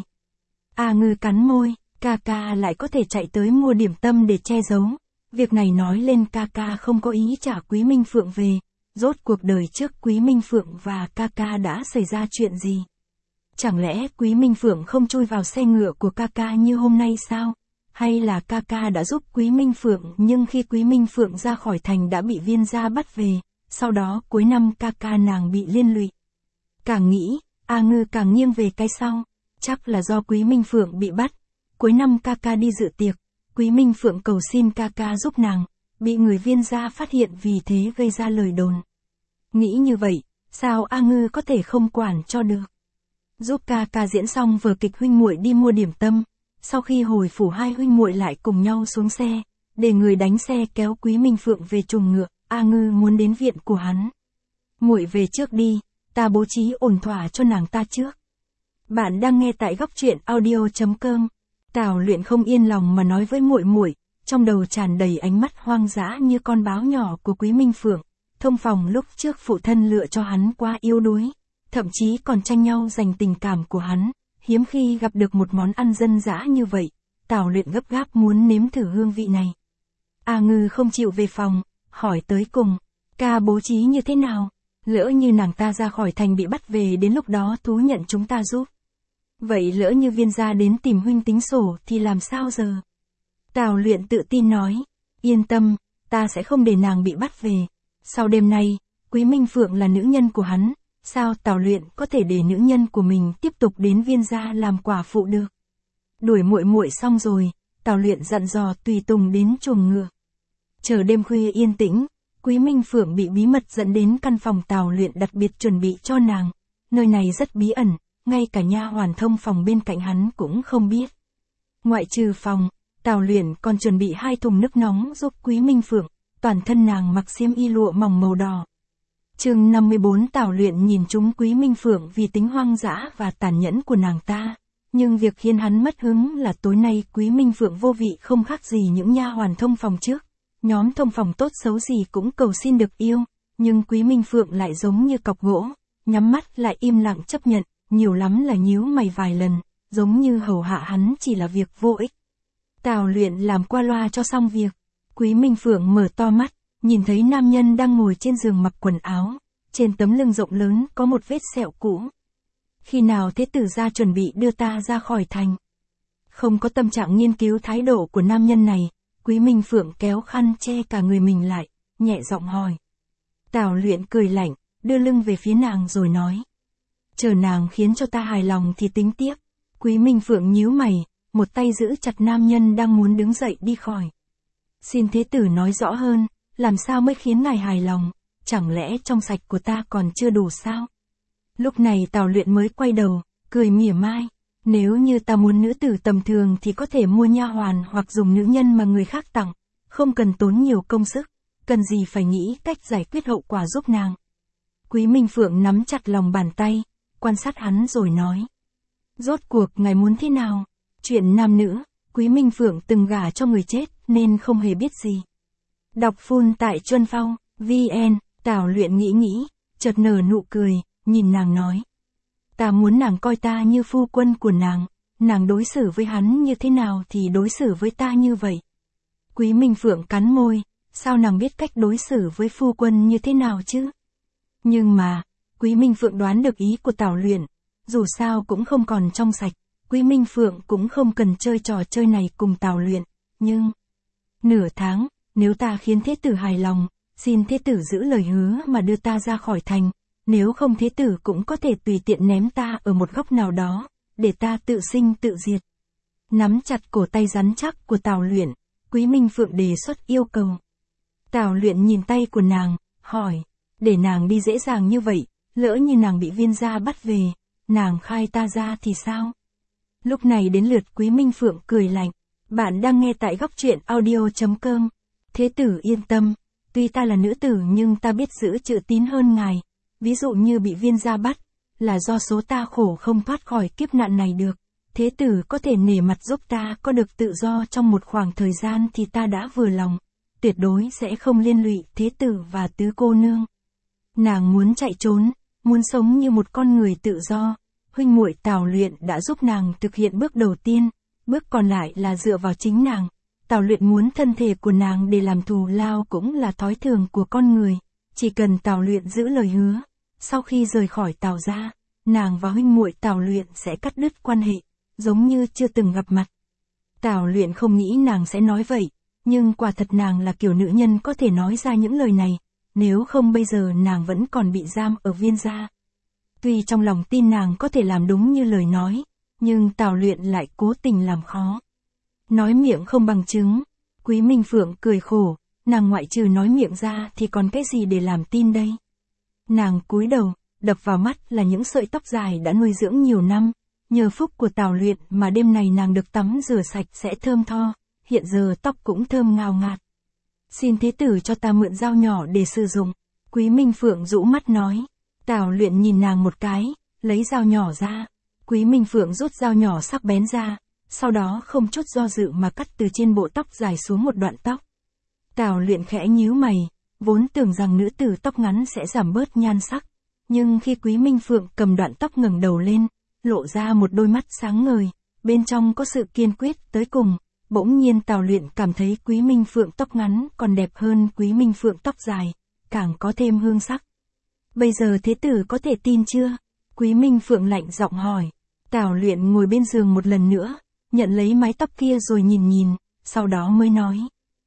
A Ngư cắn môi, ca ca lại có thể chạy tới mua điểm tâm để che giấu. Việc này nói lên ca ca không có ý trả Quý Minh Phượng về, rốt cuộc đời trước Quý Minh Phượng và ca ca đã xảy ra chuyện gì? Chẳng lẽ Quý Minh Phượng không chui vào xe ngựa của ca ca như hôm nay sao? Hay là ca ca đã giúp Quý Minh Phượng nhưng khi Quý Minh Phượng ra khỏi thành đã bị Viên gia bắt về, sau đó cuối năm ca ca nàng bị liên lụy? Càng nghĩ, A Ngư càng nghiêng về cái sau, chắc là do Quý Minh Phượng bị bắt, cuối năm ca ca đi dự tiệc, Quý Minh Phượng cầu xin ca ca giúp nàng, bị người Viên gia phát hiện vì thế gây ra lời đồn. Nghĩ như vậy, sao A Ngư có thể không quản cho được? Giúp ca ca diễn xong vở kịch huynh muội đi mua điểm tâm, sau khi hồi phủ hai huynh muội lại cùng nhau xuống xe, để người đánh xe kéo Quý Minh Phượng về chuồng ngựa, A Ngư muốn đến viện của hắn. Muội về trước đi, ta bố trí ổn thỏa cho nàng ta trước. Bạn đang nghe tại góc truyện audio chấm com. Tào Luyện không yên lòng mà nói với muội muội, trong đầu tràn đầy ánh mắt hoang dã như con báo nhỏ của Quý Minh Phượng. Thông phòng lúc trước phụ thân lựa cho hắn quá yếu đuối, thậm chí còn tranh nhau giành tình cảm của hắn, hiếm khi gặp được một món ăn dân dã như vậy, Tào Luyện gấp gáp muốn nếm thử hương vị này. A Ngư không chịu về phòng, hỏi tới cùng, ca bố trí như thế nào? Lỡ như nàng ta ra khỏi thành bị bắt về, đến lúc đó thú nhận chúng ta giúp. Vậy lỡ như Viên gia đến tìm huynh tính sổ thì làm sao giờ? Tào Luyện tự tin nói, yên tâm, ta sẽ không để nàng bị bắt về. Sau đêm nay, Quý Minh Phượng là nữ nhân của hắn, sao Tào Luyện có thể để nữ nhân của mình tiếp tục đến Viên gia làm quả phụ được? Đuổi muội muội xong rồi, Tào Luyện dặn dò tùy tùng đến chuồng ngựa. Chờ đêm khuya yên tĩnh, Quý Minh Phượng bị bí mật dẫn đến căn phòng Tào Luyện đặc biệt chuẩn bị cho nàng. Nơi này rất bí ẩn, ngay cả nha hoàn thông phòng bên cạnh hắn cũng không biết. Ngoại trừ phòng, Tào Luyện còn chuẩn bị hai thùng nước nóng giúp Quý Minh Phượng, toàn thân nàng mặc xiêm y lụa mỏng màu đỏ. Chương năm mươi bốn. Tào Luyện nhìn trúng Quý Minh Phượng vì tính hoang dã và tàn nhẫn của nàng ta, nhưng việc khiến hắn mất hứng là tối nay Quý Minh Phượng vô vị không khác gì những nha hoàn thông phòng trước. Nhóm thông phòng tốt xấu gì cũng cầu xin được yêu, nhưng Quý Minh Phượng lại giống như cọc gỗ, nhắm mắt lại im lặng chấp nhận, nhiều lắm là nhíu mày vài lần, giống như hầu hạ hắn chỉ là việc vô ích. Tào Luyện làm qua loa cho xong việc. Quý Minh Phượng mở to mắt, nhìn thấy nam nhân đang ngồi trên giường mặc quần áo, trên tấm lưng rộng lớn có một vết sẹo cũ. Khi nào thế tử gia chuẩn bị đưa ta ra khỏi thành? Không có tâm trạng nghiên cứu thái độ của nam nhân này, Quý Minh Phượng kéo khăn che cả người mình lại, nhẹ giọng hỏi. Tào Luyện cười lạnh, đưa lưng về phía nàng rồi nói. Chờ nàng khiến cho ta hài lòng thì tính tiếp. Quý Minh Phượng nhíu mày, một tay giữ chặt nam nhân đang muốn đứng dậy đi khỏi. Xin thế tử nói rõ hơn, làm sao mới khiến ngài hài lòng, chẳng lẽ trong sạch của ta còn chưa đủ sao? Lúc này Tào Luyện mới quay đầu, cười mỉa mai. Nếu như ta muốn nữ tử tầm thường thì có thể mua nha hoàn hoặc dùng nữ nhân mà người khác tặng, không cần tốn nhiều công sức, cần gì phải nghĩ cách giải quyết hậu quả giúp nàng. Quý Minh Phượng nắm chặt lòng bàn tay, quan sát hắn rồi nói. Rốt cuộc ngài muốn thế nào? Chuyện nam nữ, Quý Minh Phượng từng gả cho người chết nên không hề biết gì. Đọc full tại Chuân Phong, vn, Tào Luyện nghĩ nghĩ, chợt nở nụ cười, nhìn nàng nói. Ta muốn nàng coi ta như phu quân của nàng, nàng đối xử với hắn như thế nào thì đối xử với ta như vậy. Quý Minh Phượng cắn môi, sao nàng biết cách đối xử với phu quân như thế nào chứ? Nhưng mà, Quý Minh Phượng đoán được ý của Tào Luyện, dù sao cũng không còn trong sạch, Quý Minh Phượng cũng không cần chơi trò chơi này cùng Tào Luyện, nhưng... Nửa tháng, nếu ta khiến thế tử hài lòng, xin thế tử giữ lời hứa mà đưa ta ra khỏi thành, nếu không thế tử cũng có thể tùy tiện ném ta ở một góc nào đó, để ta tự sinh tự diệt. Nắm chặt cổ tay rắn chắc của Tào Luyện, Quý Minh Phượng đề xuất yêu cầu. Tào Luyện nhìn tay của nàng, hỏi, để nàng đi dễ dàng như vậy, lỡ như nàng bị viên gia bắt về, nàng khai ta ra thì sao? Lúc này đến lượt Quý Minh Phượng cười lạnh, bạn đang nghe tại góc truyện audio chấm com. Thế tử yên tâm, tuy ta là nữ tử nhưng ta biết giữ chữ tín hơn ngài, ví dụ như bị viên gia bắt, là do số ta khổ không thoát khỏi kiếp nạn này được. Thế tử có thể nể mặt giúp ta có được tự do trong một khoảng thời gian thì ta đã vừa lòng, tuyệt đối sẽ không liên lụy thế tử và tứ cô nương. Nàng muốn chạy trốn, muốn sống như một con người tự do, huynh muội Tào Luyện đã giúp nàng thực hiện bước đầu tiên, bước còn lại là dựa vào chính nàng. Tào Luyện muốn thân thể của nàng để làm thù lao cũng là thói thường của con người, chỉ cần Tào Luyện giữ lời hứa, sau khi rời khỏi Tào gia, nàng và huynh muội Tào Luyện sẽ cắt đứt quan hệ, giống như chưa từng gặp mặt. Tào Luyện không nghĩ nàng sẽ nói vậy, nhưng quả thật nàng là kiểu nữ nhân có thể nói ra những lời này, nếu không bây giờ nàng vẫn còn bị giam ở viên gia. Tuy trong lòng tin nàng có thể làm đúng như lời nói, nhưng Tào Luyện lại cố tình làm khó. Nói miệng không bằng chứng, Quý Minh Phượng cười khổ, nàng ngoại trừ nói miệng ra thì còn cái gì để làm tin đây. Nàng cúi đầu, đập vào mắt là những sợi tóc dài đã nuôi dưỡng nhiều năm, nhờ phúc của Tào Luyện mà đêm này nàng được tắm rửa sạch sẽ thơm tho, hiện giờ tóc cũng thơm ngào ngạt. Xin thế tử cho ta mượn dao nhỏ để sử dụng, Quý Minh Phượng rũ mắt nói. Tào Luyện nhìn nàng một cái, lấy dao nhỏ ra. Quý Minh Phượng rút dao nhỏ sắc bén ra, sau đó không chút do dự mà cắt từ trên bộ tóc dài xuống một đoạn tóc. Tào Luyện khẽ nhíu mày, vốn tưởng rằng nữ tử tóc ngắn sẽ giảm bớt nhan sắc, nhưng khi Quý Minh Phượng cầm đoạn tóc ngẩng đầu lên, lộ ra một đôi mắt sáng ngời, bên trong có sự kiên quyết tới cùng, bỗng nhiên Tào Luyện cảm thấy Quý Minh Phượng tóc ngắn còn đẹp hơn Quý Minh Phượng tóc dài, càng có thêm hương sắc. Bây giờ thế tử có thể tin chưa? Quý Minh Phượng lạnh giọng hỏi. Tào Luyện ngồi bên giường một lần nữa, nhận lấy mái tóc kia rồi nhìn nhìn, sau đó mới nói.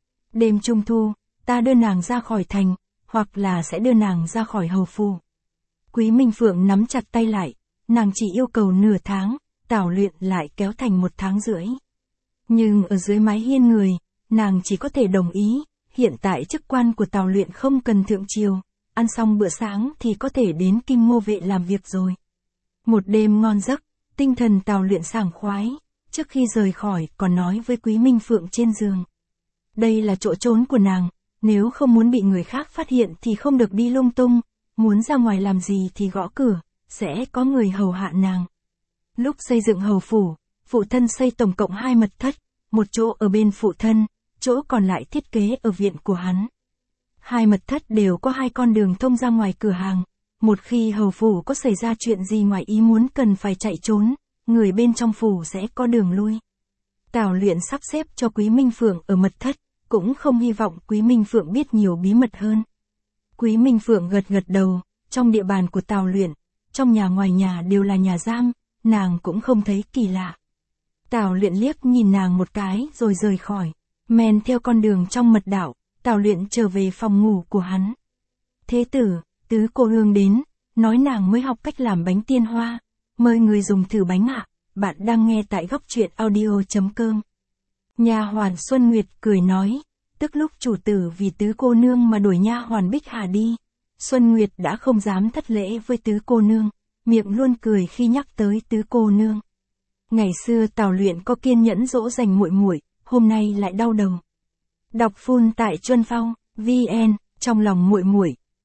Đêm trung thu, ta đưa nàng ra khỏi thành, hoặc là sẽ đưa nàng ra khỏi hầu phủ. Quý Minh Phượng nắm chặt tay lại, nàng chỉ yêu cầu nửa tháng, Tào Luyện lại kéo thành một tháng rưỡi. Nhưng ở dưới mái hiên người, nàng chỉ có thể đồng ý, hiện tại chức quan của Tào Luyện không cần thượng triều, ăn xong bữa sáng thì có thể đến Kim Ngô Vệ làm việc rồi. Một đêm ngon giấc, tinh thần Tào Luyện sảng khoái, trước khi rời khỏi còn nói với Quý Minh Phượng trên giường. Đây là chỗ trốn của nàng, nếu không muốn bị người khác phát hiện thì không được đi lung tung, muốn ra ngoài làm gì thì gõ cửa, sẽ có người hầu hạ nàng. Lúc xây dựng hầu phủ, phụ thân xây tổng cộng hai mật thất, một chỗ ở bên phụ thân, chỗ còn lại thiết kế ở viện của hắn. Hai mật thất đều có hai con đường thông ra ngoài cửa hàng, một khi hầu phủ có xảy ra chuyện gì ngoài ý muốn cần phải chạy trốn, người bên trong phủ sẽ có đường lui. Tào Luyện sắp xếp cho Quý Minh Phượng ở mật thất, cũng không hy vọng Quý Minh Phượng biết nhiều bí mật hơn. Quý Minh Phượng gật gật đầu, trong địa bàn của Tào Luyện, trong nhà ngoài nhà đều là nhà giam, nàng cũng không thấy kỳ lạ. Tào Luyện liếc nhìn nàng một cái rồi rời khỏi, men theo con đường trong mật đạo, Tào Luyện trở về phòng ngủ của hắn. Thế tử, tứ cô hương đến, nói nàng mới học cách làm bánh tiên hoa, mời người dùng thử bánh ạ. Bạn đang nghe tại góc truyện audio chấm com. Nha hoàn Xuân Nguyệt cười nói, tức lúc chủ tử vì tứ cô nương mà đuổi nha hoàn Bích Hà đi, Xuân Nguyệt đã không dám thất lễ với tứ cô nương, miệng luôn cười khi nhắc tới tứ cô nương. Ngày xưa Tào Luyện có kiên nhẫn dỗ dành muội muội, hôm nay lại đau đầu. Đọc full tại Chuân Phong, vn, trong lòng muội muội,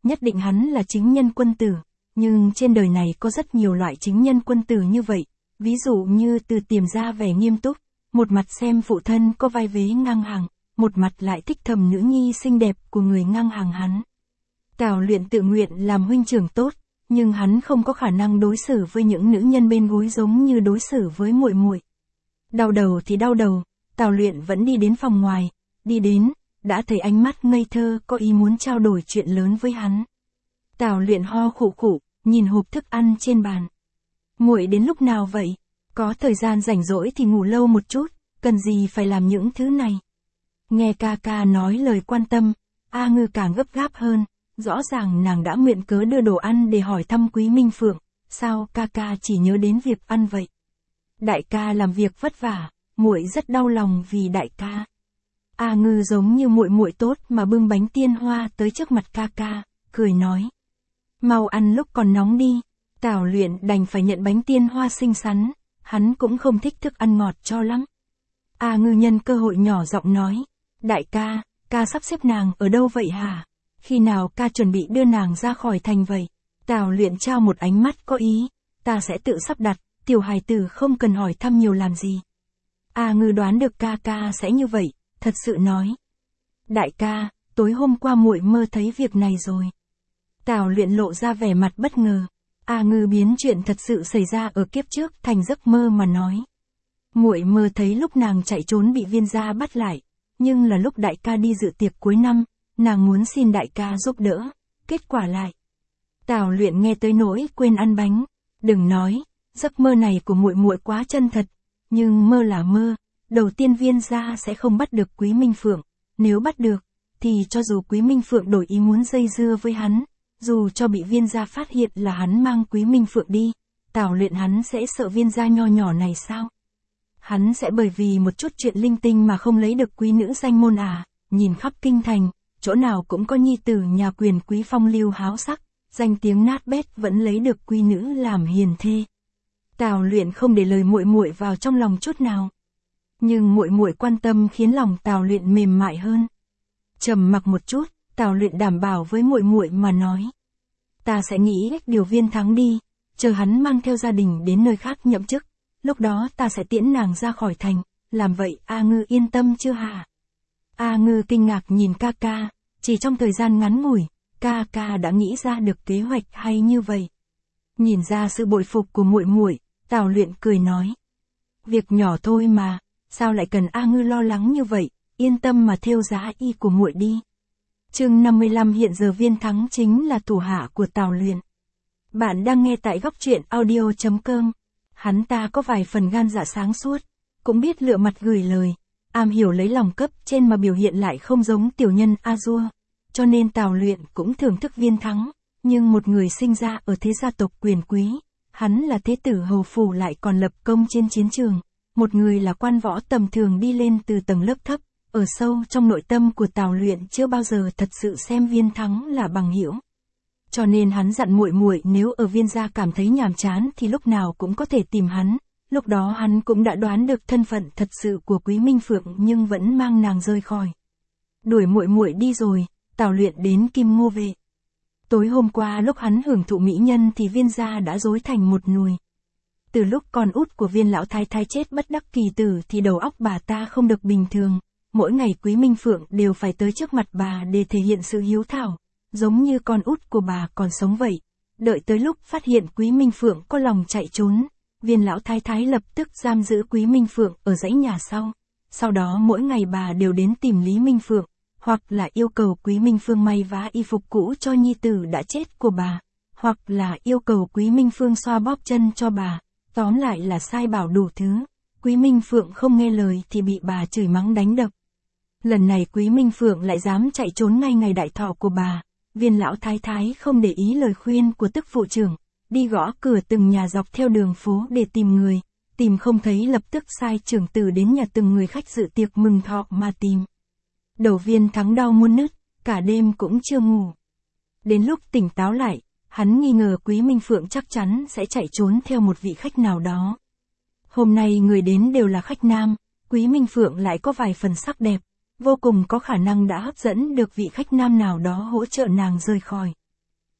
nhất định hắn là chính nhân quân tử, nhưng trên đời này có rất nhiều loại chính nhân quân tử như vậy, ví dụ như Từ Tiềm ra vẻ nghiêm túc, một mặt xem phụ thân có vai vế ngang hàng, một mặt lại thích thầm nữ nhi xinh đẹp của người ngang hàng hắn. Tào Luyện tự nguyện làm huynh trưởng tốt, nhưng hắn không có khả năng đối xử với những nữ nhân bên gối giống như đối xử với muội muội. Đau đầu thì đau đầu, Tào Luyện vẫn đi đến phòng ngoài, đi đến, đã thấy ánh mắt ngây thơ có ý muốn trao đổi chuyện lớn với hắn. Tào Luyện ho khụ khụ, nhìn hộp thức ăn trên bàn. Muội đến lúc nào vậy? Có thời gian rảnh rỗi thì ngủ lâu một chút, cần gì phải làm những thứ này? Nghe ca ca nói lời quan tâm, A Ngư càng gấp gáp hơn, rõ ràng nàng đã nguyện cớ đưa đồ ăn để hỏi thăm Quý Minh Phượng, sao ca ca chỉ nhớ đến việc ăn vậy? Đại ca làm việc vất vả, muội rất đau lòng vì đại ca. A Ngư giống như muội muội tốt mà bưng bánh tiên hoa tới trước mặt ca ca, cười nói: "Mau ăn lúc còn nóng đi." Tào Luyện đành phải nhận bánh tiên hoa xinh xắn, hắn cũng không thích thức ăn ngọt cho lắm. A Ngư nhân cơ hội nhỏ giọng nói: "Đại ca, ca sắp xếp nàng ở đâu vậy hả? Khi nào ca chuẩn bị đưa nàng ra khỏi thành vậy?" Tào Luyện trao một ánh mắt có ý: "Ta sẽ tự sắp đặt, tiểu hài tử không cần hỏi thăm nhiều làm gì." A Ngư đoán được ca ca sẽ như vậy, thật sự nói: "Đại ca, tối hôm qua muội mơ thấy việc này rồi." Tào Luyện lộ ra vẻ mặt bất ngờ. A Ngư biến chuyện thật sự xảy ra ở kiếp trước thành giấc mơ mà nói: "Muội mơ thấy lúc nàng chạy trốn bị Viên gia bắt lại, nhưng là lúc đại ca đi dự tiệc cuối năm, nàng muốn xin đại ca giúp đỡ, kết quả lại." Tào Luyện nghe tới nỗi quên ăn bánh, đừng nói, giấc mơ này của muội muội quá chân thật, nhưng mơ là mơ, đầu tiên Viên gia sẽ không bắt được Quý Minh Phượng, nếu bắt được, thì cho dù Quý Minh Phượng đổi ý muốn dây dưa với hắn, dù cho bị Viên gia phát hiện là hắn mang Quý Minh Phượng đi, Tào Luyện hắn sẽ sợ Viên gia nho nhỏ này sao? Hắn sẽ bởi vì một chút chuyện linh tinh mà không lấy được quý nữ danh môn à? Nhìn khắp kinh thành, chỗ nào cũng có nhi tử nhà quyền quý phong lưu háo sắc, danh tiếng nát bét vẫn lấy được quý nữ làm hiền thê. Tào Luyện không để lời muội muội vào trong lòng chút nào. Nhưng muội muội quan tâm khiến lòng Tào Luyện mềm mại hơn. Trầm mặc một chút, Tào Luyện đảm bảo với muội muội mà nói: "Ta sẽ nghĩ cách điều Viên Thắng đi, chờ hắn mang theo gia đình đến nơi khác nhậm chức, lúc đó ta sẽ tiễn nàng ra khỏi thành, làm vậy A Ngư yên tâm chưa hả?" A Ngư kinh ngạc nhìn ca ca, chỉ trong thời gian ngắn ngủi, ca ca đã nghĩ ra được kế hoạch hay như vậy. Nhìn ra sự bội phục của muội muội, Tào Luyện cười nói: "Việc nhỏ thôi mà, sao lại cần A Ngư lo lắng như vậy, yên tâm mà thêu giá y của muội đi." Chương năm mươi lăm. Hiện giờ Viên Thắng chính là thủ hạ của Tào Luyện. Bạn đang nghe tại góc truyện audio chấm com. Hắn ta có vài phần gan dạ sáng suốt, cũng biết lựa mặt gửi lời, am hiểu lấy lòng cấp trên mà biểu hiện lại không giống tiểu nhân A-dua, cho nên Tào Luyện cũng thưởng thức Viên Thắng, nhưng một người sinh ra ở thế gia tộc quyền quý, hắn là thế tử hầu phủ lại còn lập công trên chiến trường, một người là quan võ tầm thường đi lên từ tầng lớp thấp, ở sâu trong nội tâm của Tào Luyện chưa bao giờ thật sự xem Viên Thắng là bằng hữu. Cho nên hắn dặn muội muội nếu ở Viên gia cảm thấy nhàm chán thì lúc nào cũng có thể tìm hắn, lúc đó hắn cũng đã đoán được thân phận thật sự của Quý Minh Phượng nhưng vẫn mang nàng rời khỏi. Đuổi muội muội đi rồi, Tào Luyện đến Kim Ngô Vệ. Tối hôm qua lúc hắn hưởng thụ mỹ nhân thì Viên gia đã rối thành một nùi. Từ lúc con út của Viên lão thái thái chết bất đắc kỳ tử thì đầu óc bà ta không được bình thường, mỗi ngày Quý Minh Phượng đều phải tới trước mặt bà để thể hiện sự hiếu thảo, giống như con út của bà còn sống vậy. Đợi tới lúc phát hiện Quý Minh Phượng có lòng chạy trốn, Viên lão thái thái lập tức giam giữ Quý Minh Phượng ở dãy nhà sau. Sau đó mỗi ngày bà đều đến tìm Lý Minh Phượng, hoặc là yêu cầu Quý Minh Phương may vá y phục cũ cho nhi tử đã chết của bà, hoặc là yêu cầu Quý Minh Phương xoa bóp chân cho bà, tóm lại là sai bảo đủ thứ. Quý Minh Phượng không nghe lời thì bị bà chửi mắng đánh đập. Lần này Quý Minh Phượng lại dám chạy trốn ngay ngày đại thọ của bà, Viên lão thái thái không để ý lời khuyên của tức phụ trưởng, đi gõ cửa từng nhà dọc theo đường phố để tìm người, tìm không thấy lập tức sai trưởng tử đến nhà từng người khách dự tiệc mừng thọ mà tìm. Đầu Viên Thắng đau muốn nứt, cả đêm cũng chưa ngủ. Đến lúc tỉnh táo lại, hắn nghi ngờ Quý Minh Phượng chắc chắn sẽ chạy trốn theo một vị khách nào đó. Hôm nay người đến đều là khách nam, Quý Minh Phượng lại có vài phần sắc đẹp, vô cùng có khả năng đã hấp dẫn được vị khách nam nào đó hỗ trợ nàng rời khỏi.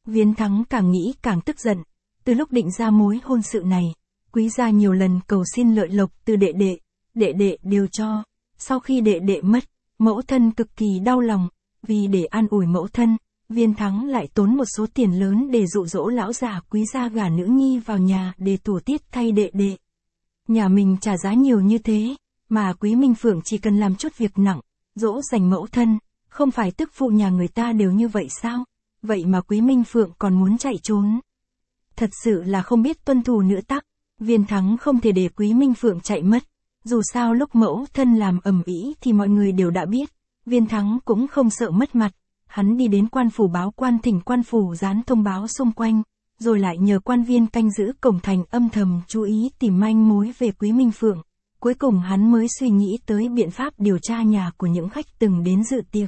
Viên Thắng càng nghĩ càng tức giận. Từ lúc định ra mối hôn sự này, Quý gia nhiều lần cầu xin lợi lộc từ đệ đệ, đệ đệ đều cho. Sau khi đệ đệ mất, mẫu thân cực kỳ đau lòng, vì để an ủi mẫu thân, Viên Thắng lại tốn một số tiền lớn để dụ dỗ lão già Quý gia gả nữ nhi vào nhà để tổ tiết thay đệ đệ. Nhà mình trả giá nhiều như thế, mà Quý Minh Phượng chỉ cần làm chút việc nặng, dỗ dành mẫu thân, không phải tức phụ nhà người ta đều như vậy sao? Vậy mà Quý Minh Phượng còn muốn chạy trốn. Thật sự là không biết tuân thủ nữ tắc. Viên Thắng không thể để Quý Minh Phượng chạy mất. Dù sao lúc mẫu thân làm ầm ĩ thì mọi người đều đã biết. Viên Thắng cũng không sợ mất mặt. Hắn đi đến quan phủ báo quan thỉnh quan phủ dán thông báo xung quanh, rồi lại nhờ quan viên canh giữ cổng thành âm thầm chú ý tìm manh mối về Quý Minh Phượng. Cuối cùng hắn mới suy nghĩ tới biện pháp điều tra nhà của những khách từng đến dự tiệc.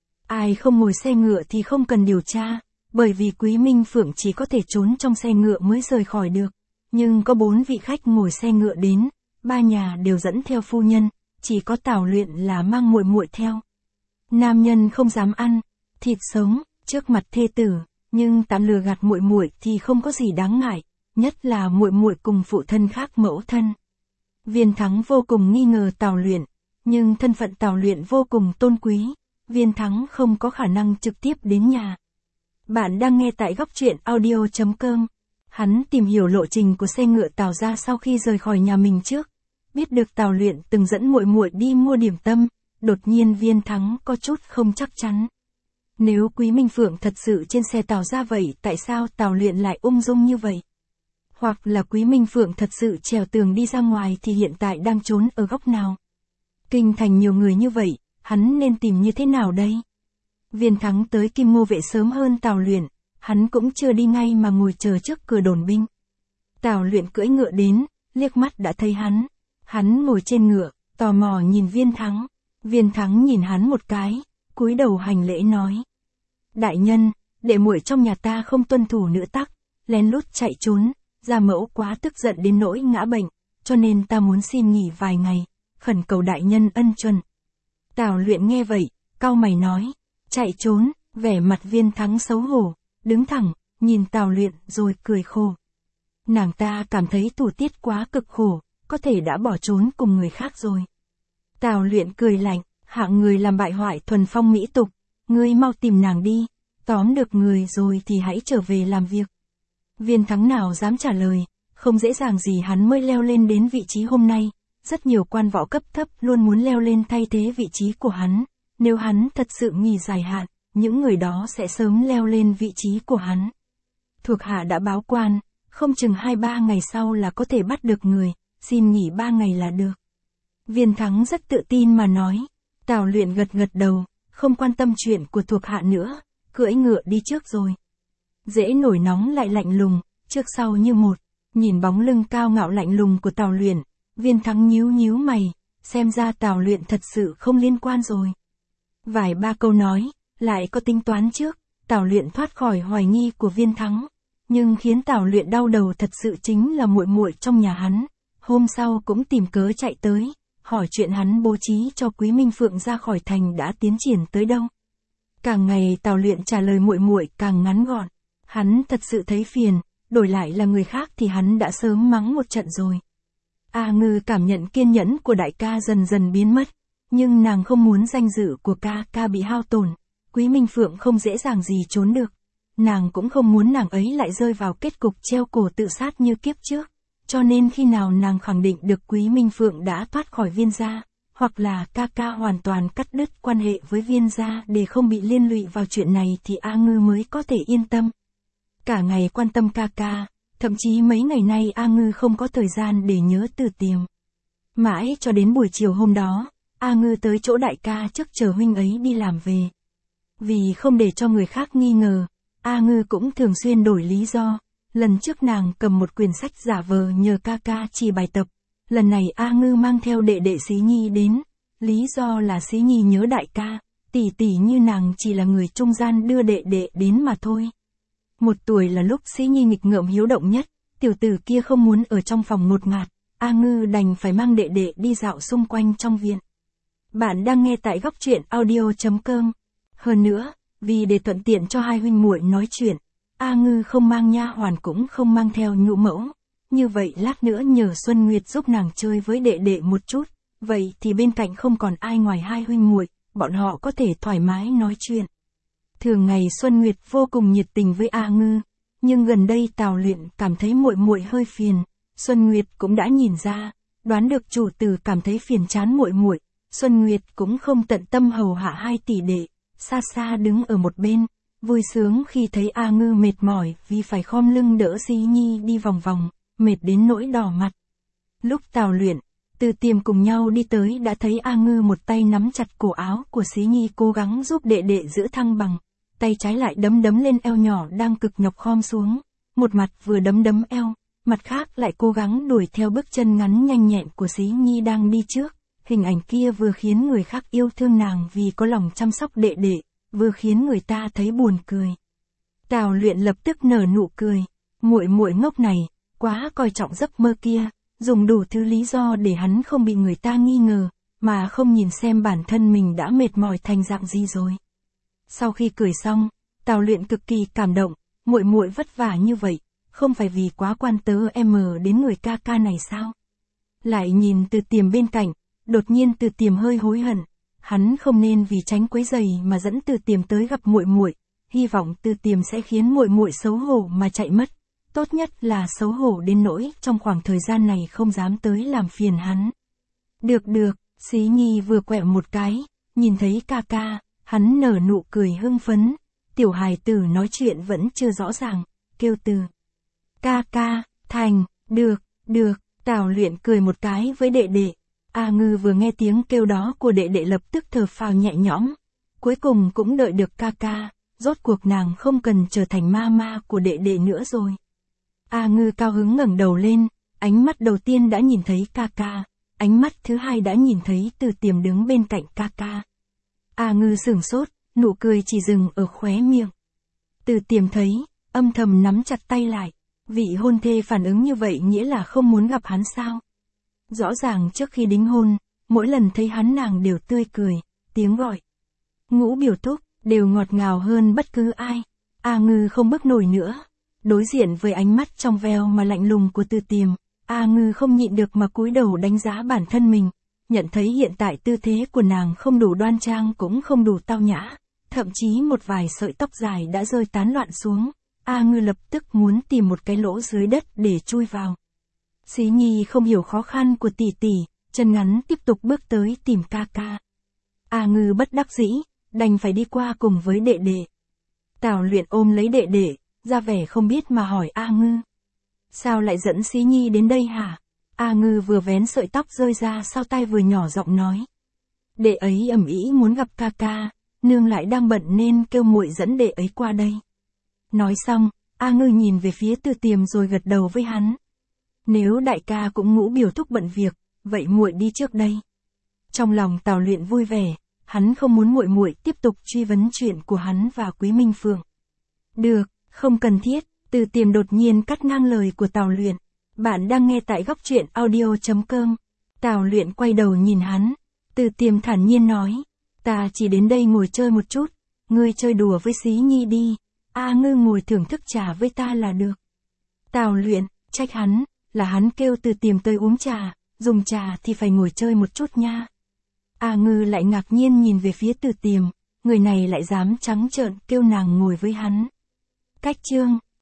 Ai không ngồi xe ngựa thì không cần điều tra, bởi vì Quý Minh Phượng chỉ có thể trốn trong xe ngựa mới rời khỏi được. Nhưng có bốn vị khách ngồi xe ngựa đến, ba nhà đều dẫn theo phu nhân, chỉ có Tào Luyện là mang muội muội theo. Nam nhân không dám ăn thịt sống trước mặt thê tử, nhưng tạm lừa gạt muội muội thì không có gì đáng ngại, nhất là muội muội cùng phụ thân khác mẫu thân. Viên Thắng vô cùng nghi ngờ Tào Luyện, nhưng thân phận Tào Luyện vô cùng tôn quý, Viên Thắng không có khả năng trực tiếp đến nhà. Bạn đang nghe tại góc truyện audio chấm com. Hắn tìm hiểu lộ trình của xe ngựa Tào gia sau khi rời khỏi nhà mình trước, biết được Tào Luyện từng dẫn muội muội đi mua điểm tâm, đột nhiên Viên Thắng có chút không chắc chắn. Nếu Quý Minh Phượng thật sự trên xe Tào gia vậy, tại sao Tào Luyện lại ung dung như vậy? Hoặc là Quý Minh Phượng thật sự trèo tường đi ra ngoài thì hiện tại đang trốn ở góc nào? Kinh thành nhiều người như vậy, hắn nên tìm như thế nào đây? Viên Thắng tới Kim Ngô Vệ sớm hơn Tào Luyện, hắn cũng chưa đi ngay mà ngồi chờ trước cửa đồn binh. Tào Luyện cưỡi ngựa đến, liếc mắt đã thấy hắn. Hắn ngồi trên ngựa, tò mò nhìn Viên Thắng. Viên Thắng nhìn hắn một cái, cúi đầu hành lễ nói: Đại nhân, đệ muội trong nhà ta không tuân thủ nữ tắc, lén lút chạy trốn, gia mẫu quá tức giận đến nỗi ngã bệnh, cho nên ta muốn xin nghỉ vài ngày, khẩn cầu đại nhân ân chuẩn. Tào Luyện nghe vậy, cau mày nói: Chạy trốn? Vẻ mặt Viên Thắng xấu hổ, đứng thẳng, nhìn Tào Luyện rồi cười khổ. Nàng ta cảm thấy thủ tiết quá cực khổ, có thể đã bỏ trốn cùng người khác rồi. Tào Luyện cười lạnh: Hạng người làm bại hoại thuần phong mỹ tục, ngươi mau tìm nàng đi, tóm được người rồi thì hãy trở về làm việc. Viên Thắng nào dám trả lời, không dễ dàng gì hắn mới leo lên đến vị trí hôm nay, rất nhiều quan võ cấp thấp luôn muốn leo lên thay thế vị trí của hắn, nếu hắn thật sự nghỉ dài hạn, những người đó sẽ sớm leo lên vị trí của hắn. Thuộc hạ đã báo quan, không chừng hai ba ngày sau là có thể bắt được người, xin nghỉ ba ngày là được. Viên Thắng rất tự tin mà nói. Tào Luyện gật gật đầu, không quan tâm chuyện của thuộc hạ nữa, cưỡi ngựa đi trước rồi. Dễ nổi nóng lại lạnh lùng, trước sau như một, nhìn bóng lưng cao ngạo lạnh lùng của Tào Luyện, Viên Thắng nhíu nhíu mày, xem ra Tào Luyện thật sự không liên quan rồi. Vài ba câu nói, lại có tính toán trước, Tào Luyện thoát khỏi hoài nghi của Viên Thắng, nhưng khiến Tào Luyện đau đầu thật sự chính là muội muội trong nhà hắn, hôm sau cũng tìm cớ chạy tới, hỏi chuyện hắn bố trí cho Quý Minh Phượng ra khỏi thành đã tiến triển tới đâu. Càng ngày Tào Luyện trả lời muội muội càng ngắn gọn, hắn thật sự thấy phiền, đổi lại là người khác thì hắn đã sớm mắng một trận rồi. A Ngư cảm nhận kiên nhẫn của đại ca dần dần biến mất, nhưng nàng không muốn danh dự của ca ca bị hao tổn, Quý Minh Phượng không dễ dàng gì trốn được. Nàng cũng không muốn nàng ấy lại rơi vào kết cục treo cổ tự sát như kiếp trước, cho nên khi nào nàng khẳng định được Quý Minh Phượng đã thoát khỏi Viên gia, hoặc là ca ca hoàn toàn cắt đứt quan hệ với Viên gia để không bị liên lụy vào chuyện này thì A Ngư mới có thể yên tâm. Cả ngày quan tâm ca ca, thậm chí mấy ngày nay A Ngư không có thời gian để nhớ Từ Tiềm. Mãi cho đến buổi chiều hôm đó, A Ngư tới chỗ đại ca trước chờ huynh ấy đi làm về. Vì không để cho người khác nghi ngờ, A Ngư cũng thường xuyên đổi lý do. Lần trước nàng cầm một quyển sách giả vờ nhờ ca ca chỉ bài tập. Lần này A Ngư mang theo đệ đệ Xí Nhi đến. Lý do là Xí Nhi nhớ đại ca, tỷ tỷ như nàng chỉ là người trung gian đưa đệ đệ đến mà thôi. Một tuổi là lúc Xí Nhi nghịch ngợm hiếu động nhất, tiểu tử kia không muốn ở trong phòng ngột ngạt, A Ngư đành phải mang đệ đệ đi dạo xung quanh trong viện. Bạn đang nghe tại góc truyện audio chấm com. Hơn nữa, vì để thuận tiện cho hai huynh muội nói chuyện, A Ngư không mang nha hoàn cũng không mang theo nhũ mẫu. Như vậy lát nữa nhờ Xuân Nguyệt giúp nàng chơi với đệ đệ một chút, vậy thì bên cạnh không còn ai ngoài hai huynh muội, bọn họ có thể thoải mái nói chuyện. Thường ngày Xuân Nguyệt vô cùng nhiệt tình với A Ngư, nhưng gần đây Tào Luyện cảm thấy muội muội hơi phiền. Xuân Nguyệt cũng đã nhìn ra, đoán được chủ tử cảm thấy phiền chán muội muội, Xuân Nguyệt cũng không tận tâm hầu hạ hai tỷ đệ, xa xa đứng ở một bên, vui sướng khi thấy A Ngư mệt mỏi vì phải khom lưng đỡ Xí Nhi đi vòng vòng, mệt đến nỗi đỏ mặt. Lúc Tào Luyện, Từ Tiềm cùng nhau đi tới đã thấy A Ngư một tay nắm chặt cổ áo của Xí Nhi cố gắng giúp đệ đệ giữ thăng bằng, tay trái lại đấm đấm lên eo nhỏ đang cực nhọc khom xuống, một mặt vừa đấm đấm eo, mặt khác lại cố gắng đuổi theo bước chân ngắn nhanh nhẹn của Xí Nhi đang đi trước. Hình ảnh kia vừa khiến người khác yêu thương nàng vì có lòng chăm sóc đệ đệ, vừa khiến người ta thấy buồn cười. Tào Luyện lập tức nở nụ cười, muội muội ngốc này, quá coi trọng giấc mơ kia, dùng đủ thứ lý do để hắn không bị người ta nghi ngờ, mà không nhìn xem bản thân mình đã mệt mỏi thành dạng gì rồi. Sau khi cười xong, Tào Luyện cực kỳ cảm động, muội muội vất vả như vậy, không phải vì quá quan tớ em đến người ca ca này sao? Lại nhìn Từ Tiềm bên cạnh, đột nhiên Từ Tiềm hơi hối hận, hắn không nên vì tránh quấy rầy mà dẫn Từ Tiềm tới gặp muội muội, hy vọng Từ Tiềm sẽ khiến muội muội xấu hổ mà chạy mất, tốt nhất là xấu hổ đến nỗi trong khoảng thời gian này không dám tới làm phiền hắn. Được được, Xí Nhi vừa quẹo một cái, nhìn thấy ca ca, hắn nở nụ cười hưng phấn, tiểu hài tử nói chuyện vẫn chưa rõ ràng, kêu từ. Ca ca, thành, được, được, Tào Luyện cười một cái với đệ đệ. A Ngư vừa nghe tiếng kêu đó của đệ đệ lập tức thở phào nhẹ nhõm, cuối cùng cũng đợi được ca ca, rốt cuộc nàng không cần trở thành ma ma của đệ đệ nữa rồi. A Ngư cao hứng ngẩng đầu lên, ánh mắt đầu tiên đã nhìn thấy ca ca, ánh mắt thứ hai đã nhìn thấy Từ Tiềm đứng bên cạnh ca ca. A Ngư sửng sốt, nụ cười chỉ dừng ở khóe miệng. Từ Tiềm thấy, âm thầm nắm chặt tay lại, vị hôn thê phản ứng như vậy nghĩa là không muốn gặp hắn sao? Rõ ràng trước khi đính hôn, mỗi lần thấy hắn nàng đều tươi cười, tiếng gọi Ngũ biểu thúc, đều ngọt ngào hơn bất cứ ai. A Ngư không bước nổi nữa. Đối diện với ánh mắt trong veo mà lạnh lùng của Từ Tiềm, A Ngư không nhịn được mà cúi đầu đánh giá bản thân mình, nhận thấy hiện tại tư thế của nàng không đủ đoan trang cũng không đủ tao nhã, thậm chí một vài sợi tóc dài đã rơi tán loạn xuống. A Ngư lập tức muốn tìm một cái lỗ dưới đất để chui vào. Xí Nhi không hiểu khó khăn của tỷ tỷ, chân ngắn tiếp tục bước tới tìm ca ca. A Ngư bất đắc dĩ, đành phải đi qua cùng với đệ đệ. Tào Luyện ôm lấy đệ đệ, ra vẻ không biết mà hỏi A Ngư. Sao lại dẫn Xí Nhi đến đây hả? A Ngư vừa vén sợi tóc rơi ra sau tay vừa nhỏ giọng nói. Đệ ấy ầm ĩ muốn gặp ca ca, nương lại đang bận nên kêu muội dẫn đệ ấy qua đây. Nói xong, A Ngư nhìn về phía Từ Tiềm rồi gật đầu với hắn. Nếu đại ca cũng ngũ biểu thúc bận việc, vậy muội đi trước đây. Trong lòng Tào Luyện vui vẻ, hắn không muốn muội muội tiếp tục truy vấn chuyện của hắn và Quý Minh Phượng. Được, không cần thiết, Từ Tiềm đột nhiên cắt ngang lời của Tào Luyện. Bạn đang nghe tại góc truyện audio chấm com. Tào Luyện quay đầu nhìn hắn. Từ Tiềm thản nhiên nói. Ta chỉ đến đây ngồi chơi một chút. Ngươi chơi đùa với Xí Nhi đi. A Ngư ngồi thưởng thức trà với ta là được. Tào Luyện, trách hắn, là hắn kêu Từ Tiềm tới uống trà. Dùng trà thì phải ngồi chơi một chút nha. A Ngư lại ngạc nhiên nhìn về phía Từ Tiềm. Người này lại dám trắng trợn kêu nàng ngồi với hắn. Cách chương